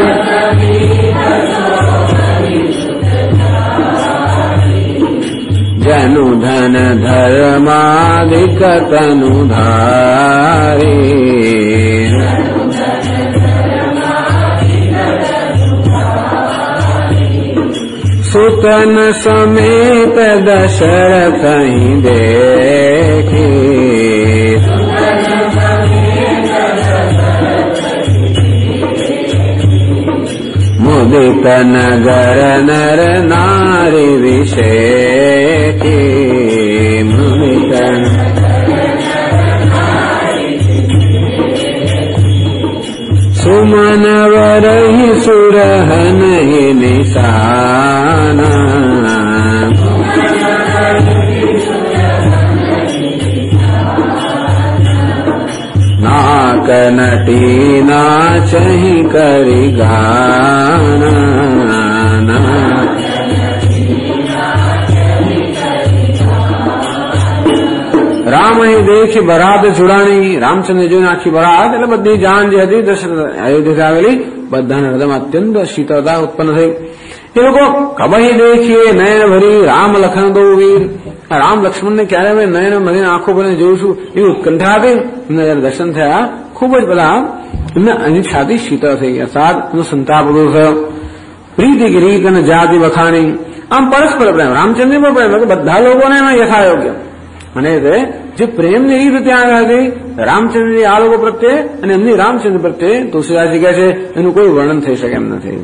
જનુ ધન ધર્માદિક તનુ ધારી. सुतन समेत दशरथ ही देखी, मुदित नगर नर नारी विषेकी, मुदित सुमन वरहि सुरहन ही निशाना, नाक नटी नाचहि करि गाना, राम ही देखी बरात जुड़ाणी, रामचंद्र जी आखी बरात એટલે બધી જાન જે હતી દશરથ અયોધ્યા આવેલી બધાના હૃદયમાં અત્યંત શીતળતા ઉત્પન્ન થઈ. એ લોકો કબહી દેખીએ નયન ભરી રામ લખન દો વીર, રામ લક્ષ્મણને ક્યારે મેં નયન ભરીને આંખો ભરીને જોઉં છું એવી ઉત્કંઠા હતી. એમને જયારે દર્શન થયા ખૂબ જ બધા એમને એની છાતી શીતળ થઈ ગયા, સાત એનો સંતાપ દૂર થયો. પ્રીતિ की રીત અને જાતિ વખાણી, આમ પરસ્પર પ્રેમ, રામચંદ્ર પર પ્રેમ કે બધા લોકોને એમાં યથાયોગ્ય. અને જે પ્રેમની રીત ત્યાં હતી રામચંદ્રજી આ લોકો પ્રત્યે અને એમની રામચંદ્ર પ્રત્યે તુલસીદાસજી કહે છે એનું કોઈ વર્ણન થઈ શકે એમ નથી.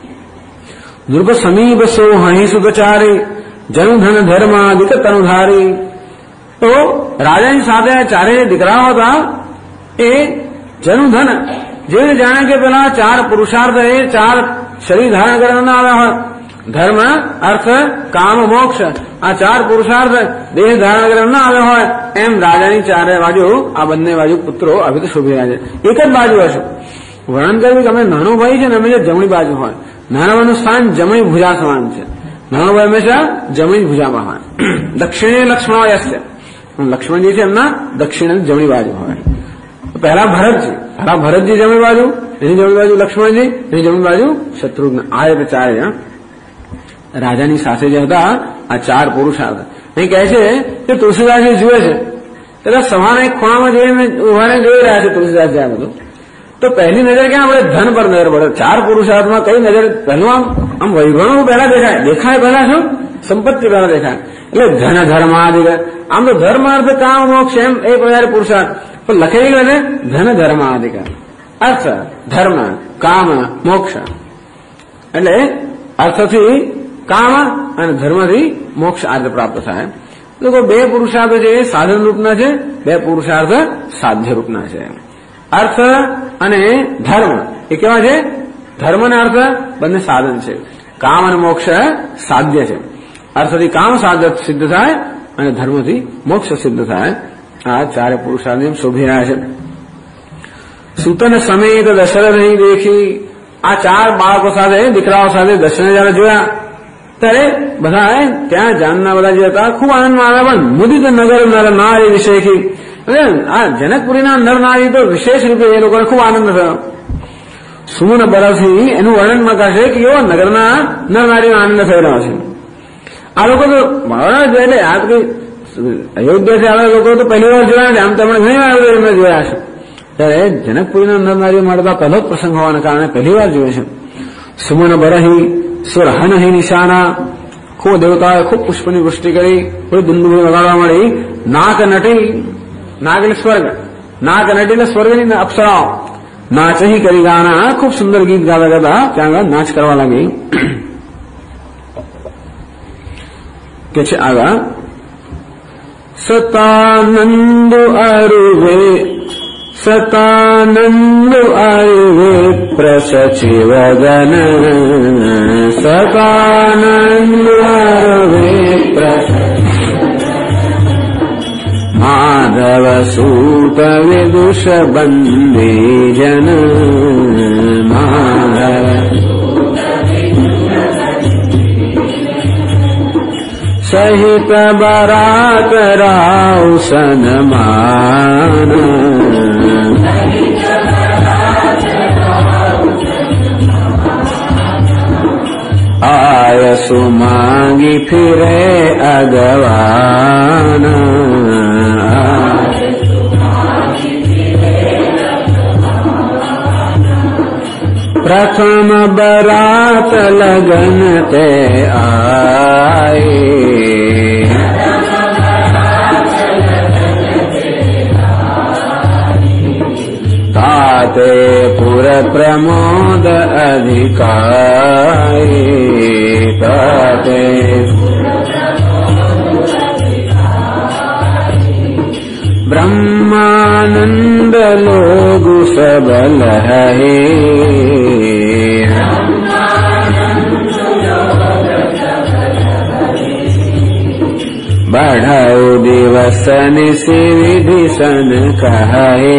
ધ્રુવ સમીપ સો હહી સુતચારી, જનધન ધર્માદિક તનુધારી. તો રાજાની સાથે ચારે દીકરાઓ હતા એ જનુધન, જે જાણે કે પેલા ચાર પુરુષાર્થ એ ચાર શરીર ધારણ કરવાના આવ્યા હોય, ધર્મ અર્થ કામ મોક્ષ, આ ચાર પુરુષાર્થ દેહ ધારણ કરવા ના આવ્યો હોય એમ રાજાની ચારે બાજુ આ બંને બાજુ પુત્રો હવે તો શોભી રહ્યા છે. એક જ બાજુ હશે વર્ણન કર્યું કે અમે નાનો ભાઈ છે ને અમે જે જમણી બાજુ હોય, નાના ભાઈનું સ્થાન જમણી ભુજા સમાન છે, નાનો ભાઈ હંમેશા જમણી ભુજામાં હોય. દક્ષિણે લક્ષ્મણ છે, લક્ષ્મણજી છે એમના દક્ષિણ જમણી બાજુ હોય. પહેલા ભરતજી જમણી બાજુ, એની જમણી બાજુ લક્ષ્મણજી, એની જમણી બાજુ શત્રુઘ્ન. આ રીતે ચાર જણ રાજાની સાથે જે હતા આ ચાર પુરુષાર્થ. એ કહે છે કે તુલસીદાસજી જુએ છે એટલે સવારે એક ખૂણામાં જઈને ઉભાને જોઈ રહ્યા છે તુલસીદાસ આ બધું. તો પહેલી નજર ક્યાં આપણે ધન પર નજર પડે. ચાર પુરુષાર્થમાં કઈ નજર પહેલું આમ વૈભવનું પહેલા દેખાય પહેલા શું સંપત્તિ પહેલા દેખાય, એટલે ધન ધર્માદિક. આમ તો ધર્મ અર્થ કામ મોક્ષ એમ એ પ્રકારે પુરુષાર્થ પણ લખેલી છે ધન ધર્માદિક, અર્થ ધર્મ કામ મોક્ષ. એટલે અર્થથી કામ અને ધર્મથી મોક્ષ આદિ પ્રાપ્ત થાય. લોકો બે પુરુષાર્થ છે એ સાધન રૂપના છે, બે પુરુષાર્થ સાધ્ય રૂપના છે. અર્થ અને ધર્મ એ કેવા છે? ધર્મ અને અર્થ બંને સાધન છે, કામ અને મોક્ષ સાધ્ય છે. અર્થથી કામ સાધ્ય સિદ્ધ થાય અને ધર્મથી મોક્ષ સિદ્ધ થાય. આ ચારે પુરુષાર્થ શોભી રહ્યા છે. સૂતન સમેત દશરથ નહીં દેખી, આ ચાર બાળકો સાથે દીકરાઓ સાથે દશરથને જયારે જોયા ત્યારે બધા ત્યાં જાનના બધા જે હતા ખૂબ આનંદમાં આવ્યા. પણ મુદિત નગર નર નારી વિષયથી, આ જનકપુરીના નર નારી તો વિશેષ રૂપે એ લોકોને ખૂબ આનંદ થયો. સુમન બરસથી એનું વર્ણનમાં કરશે કે એવો નગરના નર નારીનો આનંદ થઈ રહ્યો છે. આ લોકો તો એટલે આ અયોધ્યાથી આવેલા લોકો તો પહેલી વાર જોયા છે, આમ તો ઘણી વાર એમને જોયા છે. ત્યારે જનકપુરીના નર નારીઓ માટે તો પહેલો જ પ્રસંગ હોવાના કારણે પહેલી વાર જોયે છે. સુમન બરહી સુરહન હી નિશાના, ખૂબ દેવતાઓએ ખૂબ પુષ્પની વૃષ્ટિ કરી, કોઈ દુંદુભી વગાડવા મળી. નાક નટી, નાગ એટલે સ્વર્ગ, નાક નટી એટલે સ્વર્ગની અપ્સરાઓ નાચહી કરી ગાના, ખૂબ સુંદર ગીત ગાતા ગાતા ત્યાં આગળ નાચ કરવા લાગી. કે છે આગળ સતાનંદુ અરુવે, સતાનંદુ અરુવે પ્રસચિવદન, સતાનંદુ અરુવે માધવ સૂત વિદુષ બંદી જન, માધવ સહિત બરાત રાવ સનમાન, આયસુ માંગી ફિરે અગવાન, प्रथम बरात लगन ते आए, ताते पुर प्रमोद अधिकारी, ताते ब्रह्मानंद लोग सबल है, बढ़ाओ दिवस निशि विधि सन कहे,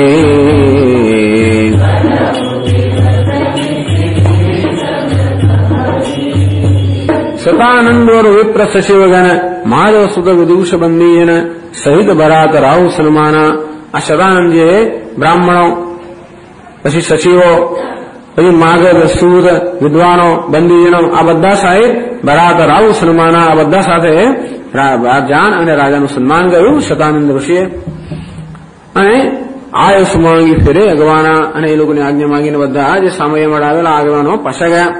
सतानंद और विप्र सचिवगण माधव सुत विदूष बंदीजन સહિત બરાત રાહુ સન્માના. આ સદાનંદ જે બ્રાહ્મણો, પછી સચિવો, પછી માગધ સૂદ વિદ્વાનો બંદીજનો આ બધા સહિત બરાત રાહુ સન્માના આ બધા સાથે જાન અને રાજાનું સન્માન કર્યું સદાનંદ ઋષિએ. અને આયુષ માંગી ફેરે અગવાના અને એ લોકોની આજ્ઞા માંગીને બધા જે સામયમાં આવેલા આગવાનો પાછા ગયા.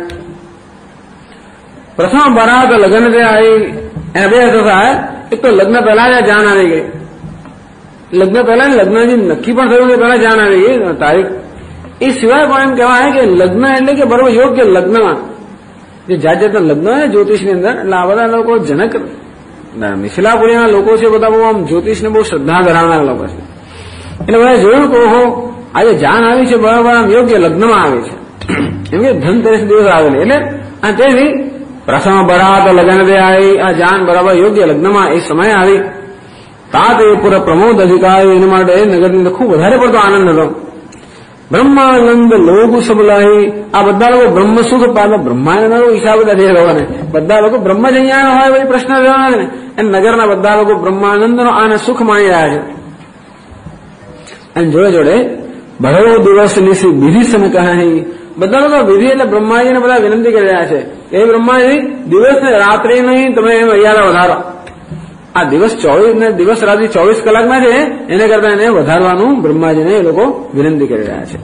પ્રથમ બરાત લગ્ન જે આવી એને બે હેતુ થાય. એક તો લગ્ન પહેલા જ જાન આવી ગઈ, લગ્ન પહેલા લગ્ન જે નક્કી પણ થયું પહેલા જાન આવી ગઈ તારીખ. એ સિવાય પણ એમ કહેવાય કે લગ્ન એટલે કે બરોબર યોગ્ય લગ્નમાં જે જાત જાતના લગ્ન હોય જ્યોતિષની અંદર, એટલે આ બધા લોકો જનક મિથિલાપુરીના લોકો છે, બધા બહુ આમ જ્યોતિષને બહુ શ્રદ્ધા ધરાવનાર લોકો છે. એટલે બધા જોયું કે ઓહો આજે જાન આવી છે બરાબર આમ યોગ્ય લગ્નમાં આવી છે, એમ કે ધનતેરસ દિવસ આવેલી. એટલે આ તેથી પ્રથમ બરાત લગ્ન દે આવી, આ જાન બરાબર યોગ્ય લગ્નમાં એ સમય આવી. તાત એ પૂરા પ્રમોદ અધિકારી એના માટે નગરની અંદર ખૂબ વધારે પડતો આનંદ હતો. બ્રહ્માનંદ લોક સબલાહી, આ બધા લોકો બ્રહ્મ સુખ પામે. બ્રહ્માનંદ ઈચ્છા બધા છે લોકોને, બધા લોકો બ્રહ્મ જ અહીંયા હોય પછી પ્રશ્ન રહેવાનો ને. અને નગરના બધા લોકો બ્રહ્માનંદનો આને સુખ માણી રહ્યા છે. અને જોડે જોડે બહુ દિવસ નિશી વિધિ સમ કહી, બધા લોકો વિધિ એટલે બ્રહ્માજીને બધા વિનંતી કરી રહ્યા છે. એ બ્રહ્માજી દિવસ ને રાત્રિ નહીં તમે એ મર્યાદા વધારો. આ દિવસ 24 ને દિવસ રાત્રિ 24 કલાકના છે, એને કરતા એને વધારવાનું બ્રહ્માજીને એ લોકો વિનંતી કરી રહ્યા છે.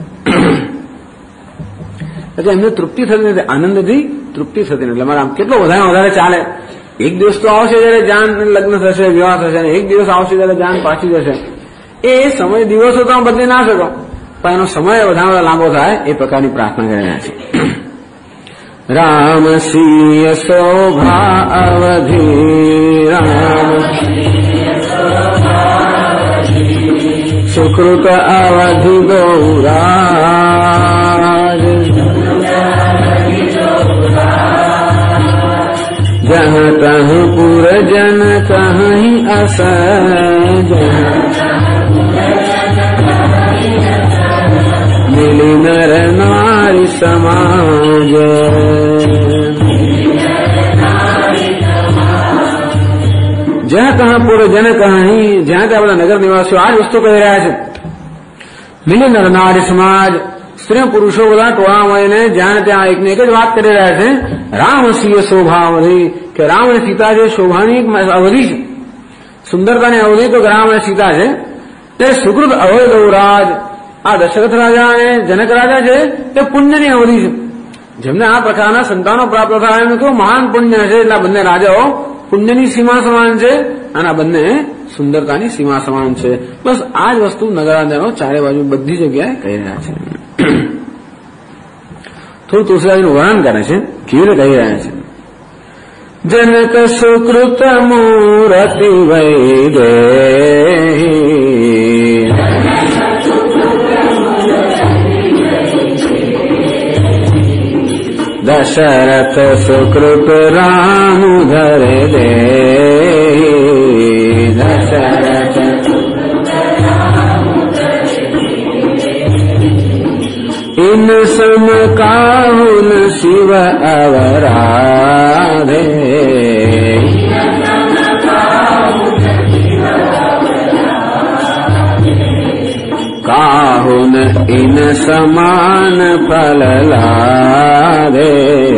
એટલે એમને તૃપ્તિ થતી નથી, આનંદથી તૃપ્તિ થતી નથી. એટલે મારે આમ કેટલો વધારે ચાલે. એક દિવસ તો આવશે જયારે જાન લગ્ન થશે, વિવાહ થશે, એક દિવસ આવશે જયારે જાન પાછી જશે. એ સમય દિવસો તો બદલી ના શકો, પણ એનો સમય વધારે લાંબો થાય એ પ્રકારની પ્રાર્થના કરી રહ્યા છે. રામ સિંહ શોભા અવધિ, રામ સુકૃત અવધિ ગૌરાજ, જહ તહ પુરજન કહી અસજ, મિલી નર નારી સમાજ, જ્યાં ત્યાં પૂરો જન કહી, જ્યાં ત્યાં બધા નગર નિવાસીઓ આ જ વસ્તુ કહી રહ્યા છે. મિલી નર નારી સમાજ, સ્ત્રી પુરુષો બધા ટોળા મળીને જ્યાં ત્યાં એકને એક જ વાત કરી રહ્યા છે. રામ સિંહ શોભા અવધિ, કે રામ અને સીતા જે શોભાની અવધિ છે, સુંદરતાની અવધિ તો રામ અને સીતા છે. તે સુકૃત અવય ગૌરાજ, આ દશરથ રાજા અને જનક રાજા છે તે પુણ્યની અવધિ છે. જેમને આ પ્રકારના સંતાનો પ્રાપ્ત થાય એનું કેવું મહાન પુણ્ય છે. એટલે બંને રાજાઓ પુણ્યની સીમા સમાન છે અને આ બંને સુંદરતાની સીમા સમાન છે. બસ આ જ વસ્તુ નગરાંધનો ચારે બાજુ બધી જગ્યાએ કહી રહ્યા છે. થોડું તુલસીદાસનું વર્ણન કરે છે કેવી રીતે કહી રહ્યા છે. જનક સુકૃત મૂરતિ વૈદે, દશરથ સુકૃત રામ ધરે દે, દશરથ ઇન સમ કાહુન શિવ અવરાધે, કાહુન ઇન સમાન ફલ લાદે,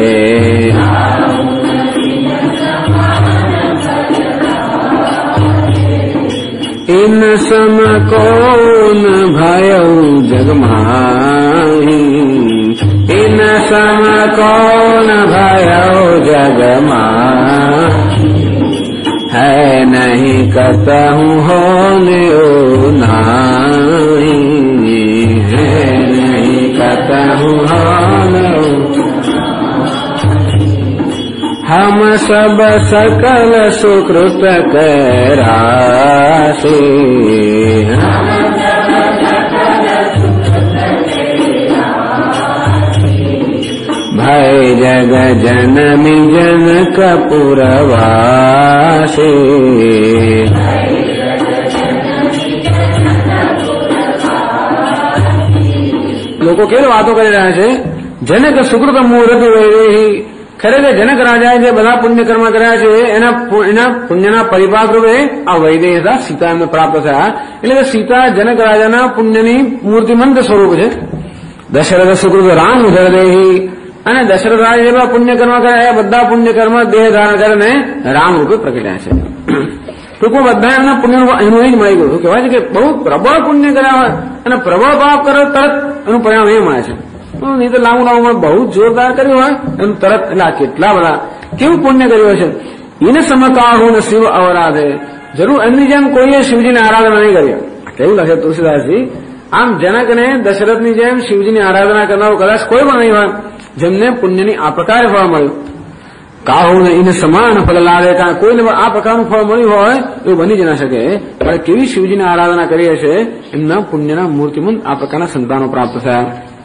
ઇન સમ કોન ભયઉ જગમાહી, ઇન इन सम कौन भयो जगमा है नहीं कतहु होने नाही है नहीं कतहु होने हम सब सकल सुकृत करासी भय जग जनमी जनक पुरवासी લોકો કેવી વાતો કરી રહ્યા છે જનક સુકૃત મુહૂર્ત વૈદેહી ખરેખર જનક રાજાએ જે બધા પુણ્યકર્મ કર્યા છે એના પુણ્યના પરિપાક રૂપે આ વૈદેહી હતા સીતા એમને પ્રાપ્ત થયા એટલે કે સીતા જનક રાજાના પુણ્યની મૂર્તિમંત સ્વરૂપ છે દશરથ સુકૃત રામ ઉદરદેહી અને દશરથ રાજા જેવા પુણ્યકર્મ કર્યા એ બધા પુણ્યકર્મ દેહ ધારણ કરીને રામ રૂપે પ્રગટ્યા છે ટૂંકમાં બધા એમના પુણ્યનું એનું જ મળી ગયું કહેવાય છે કે બહુ પ્રબળ પુણ્ય કર્યા હોય અને પ્રબળ પાપ કરે તરત એનું પરિણામ એ મળે છે નહીં તો લાંબુ બહુ જોરદાર કર્યું હોય એનું તરત એટલે કેટલા બધા કેવું પુણ્ય કર્યું છે એને સમકાહું ને શિવ અવરાધે જરૂર એમની જેમ કોઈએ શિવજીની આરાધના નહીં કરી કેવું લખે તુલસીદાસજી આમ જનકને દશરથની જેમ શિવજીની આરાધના કરનારું કદાચ કોઈ પણ નહીં હોય જેમને પુણ્યની આ પ્રકારે ફળ મળ્યું કાહું ને એને સમાન ફળ લાવે કારણ કોઈને આ પ્રકારનું ફળ મળ્યું હોય એવું બની જ ના શકે પણ કેવી શિવજીની આરાધના કરી હશે એમના પુણ્યના મૂર્તિમંત આ પ્રકારના સંતાનો પ્રાપ્ત થયા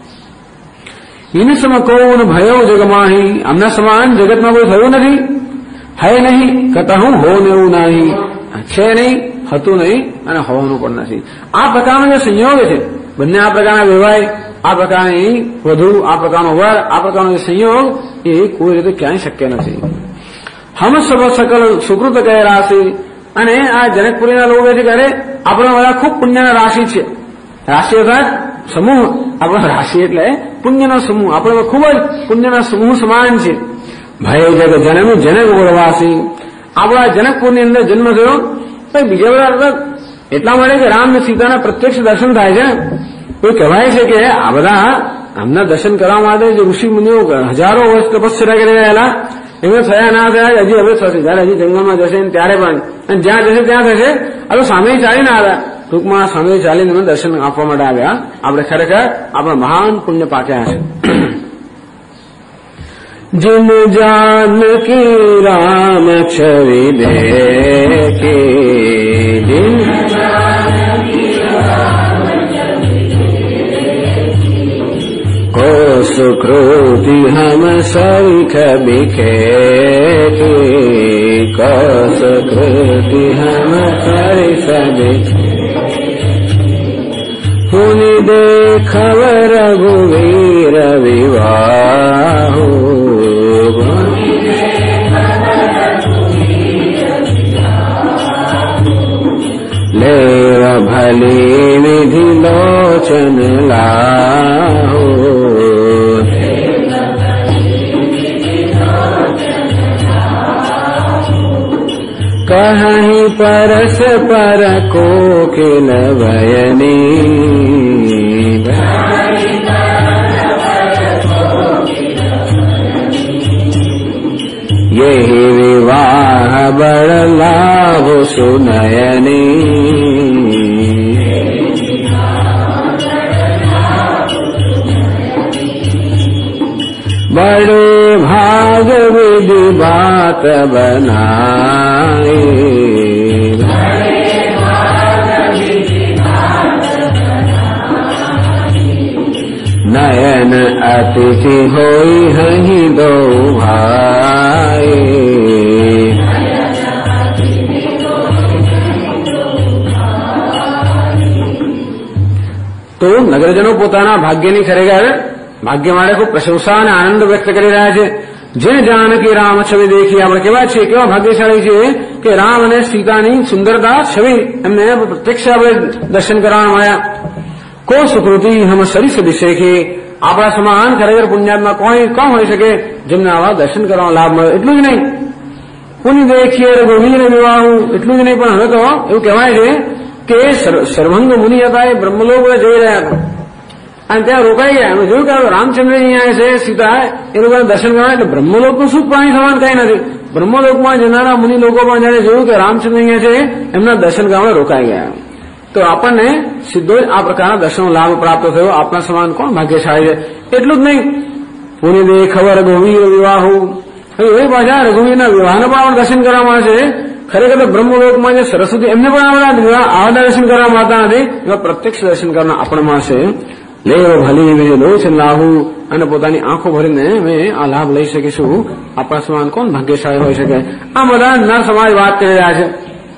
એને સમ કૌન ભયો જગમાહી આમના સમાન જગતમાં કોઈ થયું નથી હે નહીં કતહું હો ને એવું નહીં છે નહીં હતું નહીં અને હોવાનું પણ નથી આ પ્રકારનો જે સંયોગ છે બંને આ પ્રકારના વ્યવહાર આ પ્રકારની વધુ આ પ્રકારનો વર આ પ્રકારનો જે સંયોગ એ કોઈ રીતે ક્યાંય શક્ય નથી હમ સબ સકલ સુકૃત કહે રાશિ અને આ જનકપુરીના લોકો છે કે અરે આપણા બધા ખૂબ પુણ્યના રાશિ છે રાશિ અર્થાત સમૂહ આપણો રાશિ એટલે પુણ્યનો સમૂહ આપણે ખૂબ જ પુણ્યના સમૂહ સમાન છે ભય જગ જનમી જનક વરવાસી આપણા જનકપુરની અંદર જન્મ થયો બીજા બધા એટલા માટે કે રામ અને સીતાના પ્રત્યક્ષ દર્શન થાય છે તો કહેવાય છે કે આ બધા આમના દર્શન કરવા માટે જે ઋષિ મુનિઓ હજારો વર્ષ તપસ્યા કરી રહેલા એમને થયા ના થયા હજી હવે થશે જયારે હજી જંગલમાં જશે ત્યારે પણ અને જ્યાં જશે ત્યાં થશે હવે સામે ચાલીને આવ્યા ટૂંકમાં સામે ચાલીને એમને દર્શન આપવા માટે આવ્યા આપણે ખરેખર આપણા મહાન પુણ્ય પાક્યા છે जिन जानकी राम छवि देखे जिन को सुकृति हम सरिख बिखे को सुकृति हम सरिख बिखे पुनि देखव रघुवीर विवाहो लेव भली निधि लोचन लाहो कहीं परस पर कोकिल बयनी यही विवाह बड़ लाभ सुनयनी बड़े भाग विधि बात बनाए नयन अतिथि होई हही दो भाई તો નગરજનો પોતાના ભાગ્યની ખરેખર ભાગ્ય માટે ખૂબ પ્રશંસા અને આનંદ વ્યક્ત કરી રહ્યા છે જે જાનકી રામ છબી દેખી આપણે કેવા છીએ કેવા ભાગ્યશાળી છે કે રામ અને સીતાની સુંદરતા છબી એમને પ્રત્યક્ષ આપણે દર્શન કરવા મળ્યા કો સુકૃતિ હમ સરિસ દિશેખી આપણા સમાન ખરેખર પુણ્યાત્મા કોણ હોઈ શકે જેમને આવા દર્શન કરવાનો લાભ મળે એટલું જ નહીં પુણ્ય દેખીએ રઘુવીર વિવાહું એટલું જ નહીં પણ હવે તો એવું કહેવાય છે કે સર્વંગ મુનિ હતા એ બ્રહ્મલોક જઈ રહ્યા હતા અને ત્યાં રોકાઈ ગયા. અમે જોયું કે રામચંદ્ર અહીંયા છે, સીતા એ લોકોને દર્શન કરવા. એટલે બ્રહ્મલોકનું શું પ્રાણી સમાન કઈ નથી. બ્રહ્મલોકમાં જનારા મુનિ લોકો પણ જયારે જોયું કે રામચંદ્ર અહીંયા છે, એમના દર્શન કરવા રોકાઈ ગયા. તો આપણને સીધો જ આ પ્રકારના દર્શનનો લાભ પ્રાપ્ત થયો. આપણા સમાન કોણ ભાગ્યશાળી છે. એટલું જ નહીં, પુનિ દે ખબર રઘુવીર વિવાહો. હવે એ પાછા રઘુવીરના વિવાહના પણ આપણે દર્શન કરવામાં આવે છે. ખરેખર તો બ્રહ્મલોકમાં જે સરસ્વતી એમને પણ આવા દર્શન કરવામાં આવતા નથી. એવા પ્રત્યક્ષ દર્શન કરવાના આપણામાં છે. લેવ ભલી બીજો લો છે લાહુ, અને પોતાની આંખો ભરીને અમે આ લાભ લઈ શકીશું. આપણા સમાન કોણ ભાગ્યશાળી હોઈ શકે. આ બધા નર સમાજ વાત કરી રહ્યા છે.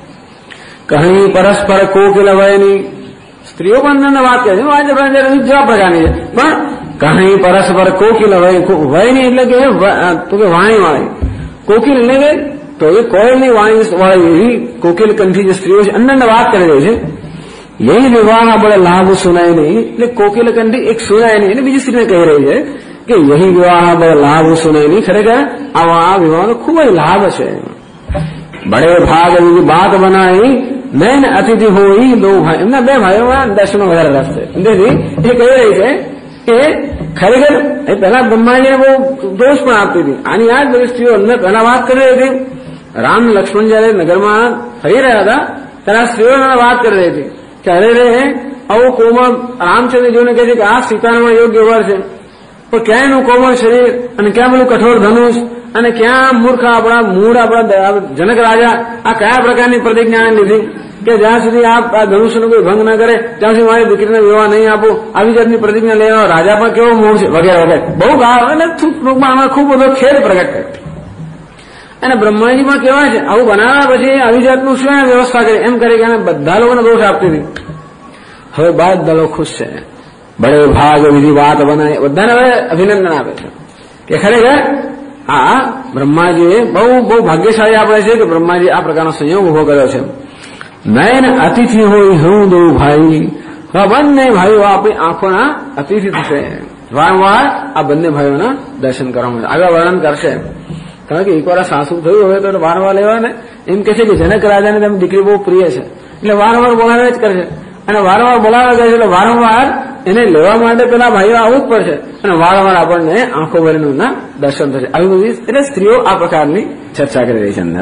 કહી પરસ્પર કોકિલ વયની, સ્ત્રીઓ પણ વાત કરે છે. જેવા પ્રકારની છે, પણ કહી પરસ્પર કોકિલ વયની એટલે કે વાણી વાળી કોકિલ એટલે કે તો એ કોયલની વાણી વાળી એવી કોકિલ કંઠી જે સ્ત્રીઓ છે અન્ય વાત કરી રહી છે. यही विवाह बड़े लाभ सुनाय नहीं, એટલે કોકિલ કંઠી એક સુનાય નહીં, એટલે બીજી સ્ત્રીને કહી રહી છે કે यही विवाह बड़े लाभ सुनाय नहीं. ખરેખર આવા વિવાહનો ખૂબ જ લાભ છે. બડે ભાગ એવી વાત બનાવી, નૈન અતિથિ હોય દો ભાઈ. એમના બે ભાઈઓમાં દર્શનો વધારે રસ છે. તેથી એ કહી રહી છે કે ખરેખર એ પહેલા બ્રહ્માજીને બહુ દોષ પણ આપતી હતી. આની આ જ બધી સ્ત્રીઓ અંદર પહેલા વાત કરી રહી હતી. રામ લક્ષ્મણ જયારે નગરમાં ફરી રહ્યા હતા ત્યારે સ્ત્રીઓ વાત કરી રહી હતી કે અરે રે આવું કોમળ રામચંદ્ર જોઈને કહે છે કે આ સીતારામમાં યોગ્ય વર છે, પણ ક્યાં એનું કોમળ શરીર અને ક્યાં બધું કઠોર ધનુષ અને ક્યાં મૂર્ખ આપણા મૂળ આપણા જનક રાજા આ કયા પ્રકારની પ્રતિજ્ઞા લીધી કે જ્યાં સુધી આ ધનુષનો કોઈ ભંગ ન કરે ત્યાં સુધી મારી દીકરીને વિવાહ નહીં આપો. આવી જાતની પ્રતિજ્ઞા લેવા રાજા પણ કેવો મૂળ છે વગેરે વગેરે બહુ ગાવ અને ટૂંકમાં આમાં ખૂબ બધો ખેદ પ્રગટ કર્યો. અને બ્રહ્માજી પણ કહેવાય છે આવું બનાવ્યા પછી આવી જાતનું શું વ્યવસ્થા કરી એમ કરી કે બધા લોકોને દોષ આપતી હતી. હવે બધા લોકો ખુશ છે. બડે ભાગ વિધિ વાત બનાવી બધાને હવે અભિનંદન આપે છે કે ખરેખર આ બ્રહ્માજીએ બહુ ભાગ્યશાળી આપણે છે કે બ્રહ્માજી આ પ્રકારનો સંયોગ ઉભો કર્યો છે. નયન અતિથિ હોય હું દો ભાઈ, બંને ભાઈઓ આપણી આંખોના અતિથિ થશે. વારંવાર આ બંને ભાઈઓના દર્શન કરવામાં આગળ વર્ણન કરશે. કારણ કે એકવાર સાસુ થયું હોય તો વારંવાર લેવા ને એમ કે છે કે જનક રાજાને તેમની દીકરી બહુ પ્રિય છે એટલે વારંવાર બોલાવે જ કરશે. અને વારંવાર બોલાવે છે એટલે વારંવાર એને લેવા માટે પેલા ભાઈઓ આવવું જ પડશે અને વારંવાર આપણને આંખો ભરીને દર્શન થશે. આવી બધી એટલે સ્ત્રીઓ આ પ્રકારની ચર્ચા કરી રહી છે અંદર.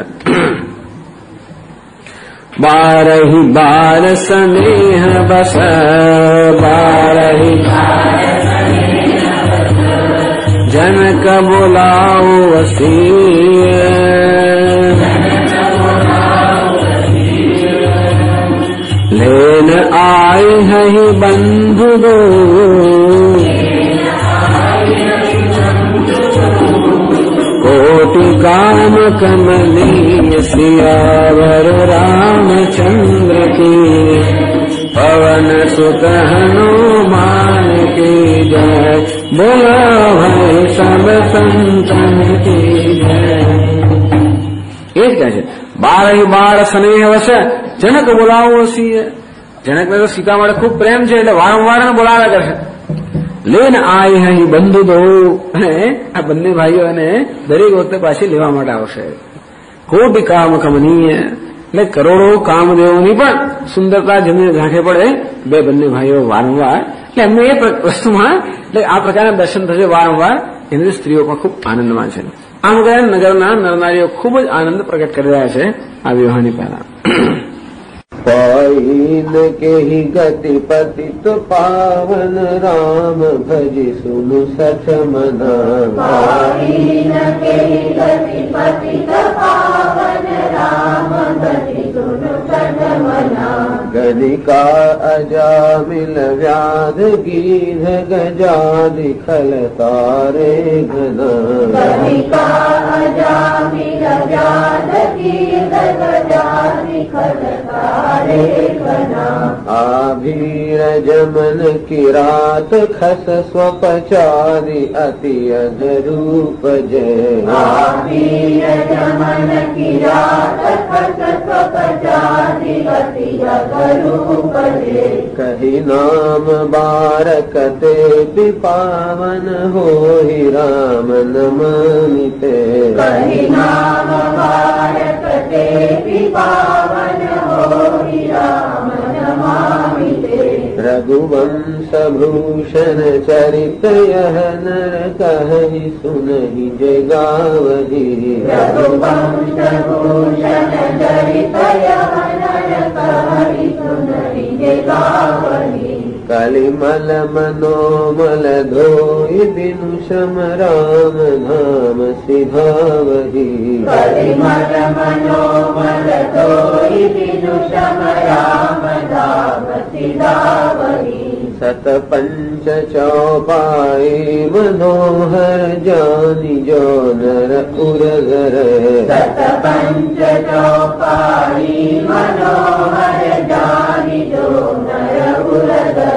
બારહી બાર સ્નેહ બસ બારહી जनक बोलाओ वसीय, लेन आए हैं बंधु दो, कोटि काम कमनीय सियावर रामचंद्र की, पवन सुत हनुमान की जय, बोला भाई सब संतन की जय. એ જ કહે છે બાર બાર સ્નેહ વસે જનક બોલાવો છીએ. જનકને તો સીતા માટે ખૂબ પ્રેમ છે એટલે વારંવાર બોલાવ્યા કરશે. લેન આય અહીં બંધુ દો, અને આ બંને ભાઈઓને દરેક વખતે પાછી લેવા માટે આવશે. કોટી કામ કમનીય એટલે કરોડો કામદેવોની પણ સુંદરતા જેમને ઝાંખે પડે બે બંને ભાઈઓ વારંવાર એટલે એમને એ વસ્તુમાં એટલે આ પ્રકારના દર્શન થશે વારંવાર. એની સ્ત્રીઓ પણ ખૂબ આનંદમાં છે. આમ ગયા નગરના નરનારીઓ ખૂબ જ આનંદ પ્રગટ કરી રહ્યા છે આ વિવાહની પહેલા. पाइन के ही गति पतित पावन राम भजि सुनु सच मना. पाइन के ही गति पतित पावन राम भजि सुनु सच मना. गणिका अजामिल व्याध गीध गजादि खल तारे घना. गणिका अजामिल व्याध गीध गजादि खल तारे घना. आभीर जमन किरात खस स्वपचारि अति अधरूप जय. आभीर जमन किरात खस स्वपचारि अति अधरूप जय. कही नाम बारकते पावन हो ही राम नमामिते. कही नाम बारकते पावन हो ही राम नमामिते. रघु रघुवंश भूषण चरित यह नर कहहि सुनहि जय गावहि। रघुवंश भूषण चरित यह नर कहहि सुनहि जय गावहि। कलिमल मनोमल धोई बिनु श्रम राम नाम सिधावहि। कलिमल मनोमल धोई बिनु श्रम राम नाम सिधावहि। सत पंच चौपाई मनोहर जानि जो नर उरगर। सत पंच चौपाई मनोहर जानि जो नर उरगर।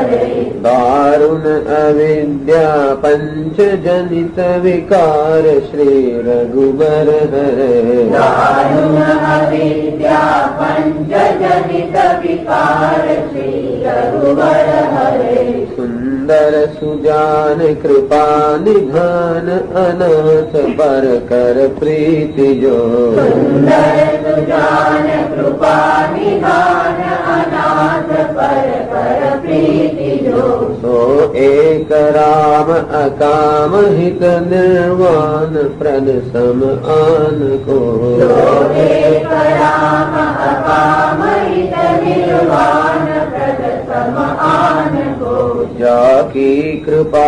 दारुण अविद्या पंच जनित विकार श्री रघुबर हरे। दारुण अविद्या पंच जनित विकार श्री रघुबर हरे। सुंदर सुजान कृपा निधान अनाथ पर कर प्रीति जो। सुंदर सुजान कृपा निधान अनाथ पर कर प्रीति जो। सो एक राम अकाम हित निर्वाण प्रद सम आन को। सो एक राम अकाम हित निर्वाण प्रद सम आन को। जाकी कृपा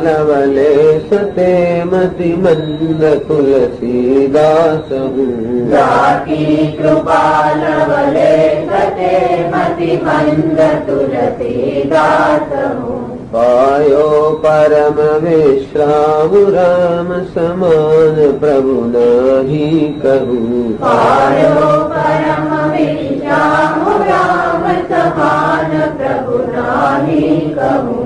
लवलेश ते मति मंद तुलसीदास हूँ। जाकी कृपा लवलेश ते मति मंद तुलसीदास हूँ। पायो परम विश्राम राम समान प्रभु नाही कहूँ। पायो परम विश्राम राम समान प्रभु नाही कहूँ।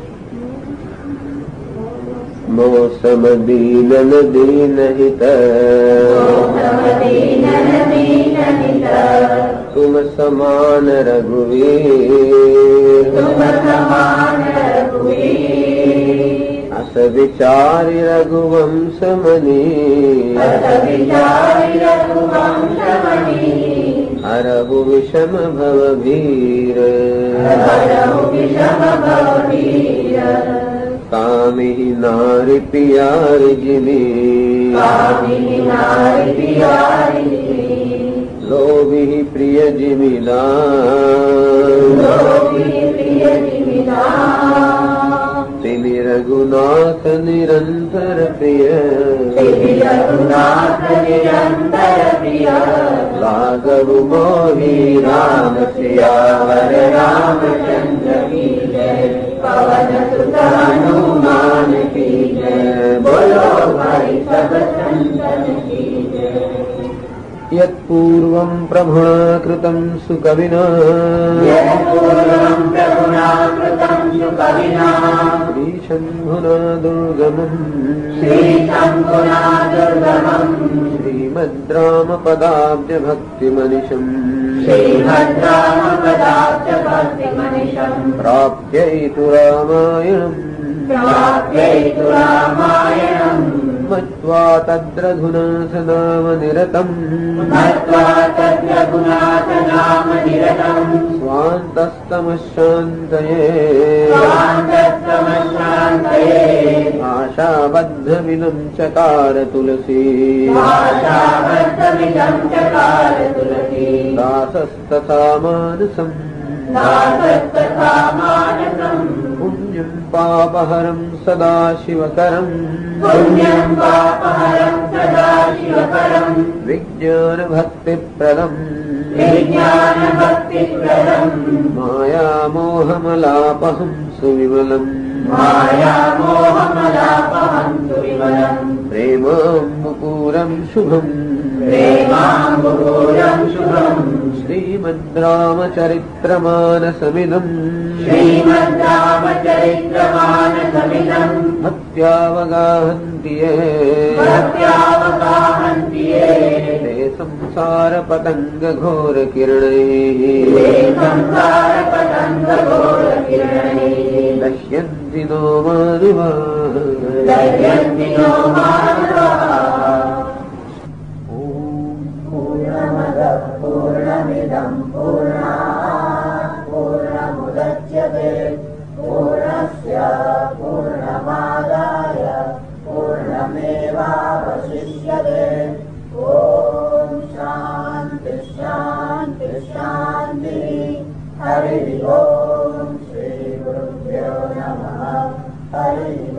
मौसम दीनन दीनहित मौसम दीनन दीनहित। तुम समान रघुवीर। तुम समान रघुवीर। अस विचारि रघुवंश मणि। अस विचारि रघुवंश मणि। हरहु विषम भव भीर। हरहु विषम भव भीर। कामिहि नारि पियारि जिमि। कामिनि नारि पियारि जिमि। लोभिहि प्रिय जिमिदान। लोभिहि प्रिय जिमिदान। तिमि रघुनाथ निरंतर प्रिय। तिमि रघुनाथ निरंतर प्रिय। लाघव मोहि राम सियावर रामचंद्र की जय। पवन सुत हनुमान की जय। बोलो भाई सब संतन की जय। यत्पूर्वं प्रभुणा कृतं सुकविना। यत्पूर्वं प्रभुना कृतं सुकविना। श्रीशम्भुना दुर्गमम्। श्रीशम्भुना दुर्गमम्। श्रीमद् रामपदाब्ज भक्तिमनिशम्। श्रीमद् रामपदाब्ज भक्तिमनिशम्। प्राप्यैतु रामायणम्। प्राप्यैतु रामायणम्। मत्वा तद्रघुनाथ नाम निरतम्। मत्वा तद्रघुनाथ नाम निरतम्। स्वान्तस्तमशान्तये। स्वान्तस्तमशान्तये। आशाबद्धमिदं चकार तुलसी। आशाबद्धमिदं चकार तुलसी। दासस्तथा मानसम्। दासस्तथा मानसम्। पुण्यं पापहरं सदा शिवकरम्। पुण्यं पापहरं सदा शिवकरम्। विज्ञानभक्तिप्रदम्। विज्ञानभक्तिप्रदम्। मायामोहमलापहं सुविमलम्। मायामोहमलापहं सुविमलम्। प्रेमाम्बुपूरं शुभम्। प्रेमाम्बुपूरं शुभम्। श्रीमद् रामचरित्रमानसमिदम्। श्रीमद् रामचरित्रमानसमिदम्। भक्त्यावगाहन्ति ये। भक्त्यावगाहन्ति ये। ते संसारपतङ्गघोरकिरणैः। ते संसारपतङ्गघोरकिरणैः। दह्यन्ति नो मानवाः। दह्यन्ति नो मानवाः। पूर्णमिदं पूर्णात् पूर्णमुदच्यते शांति। हरि ओम। श्री गुरुभ्यो नमः। हरि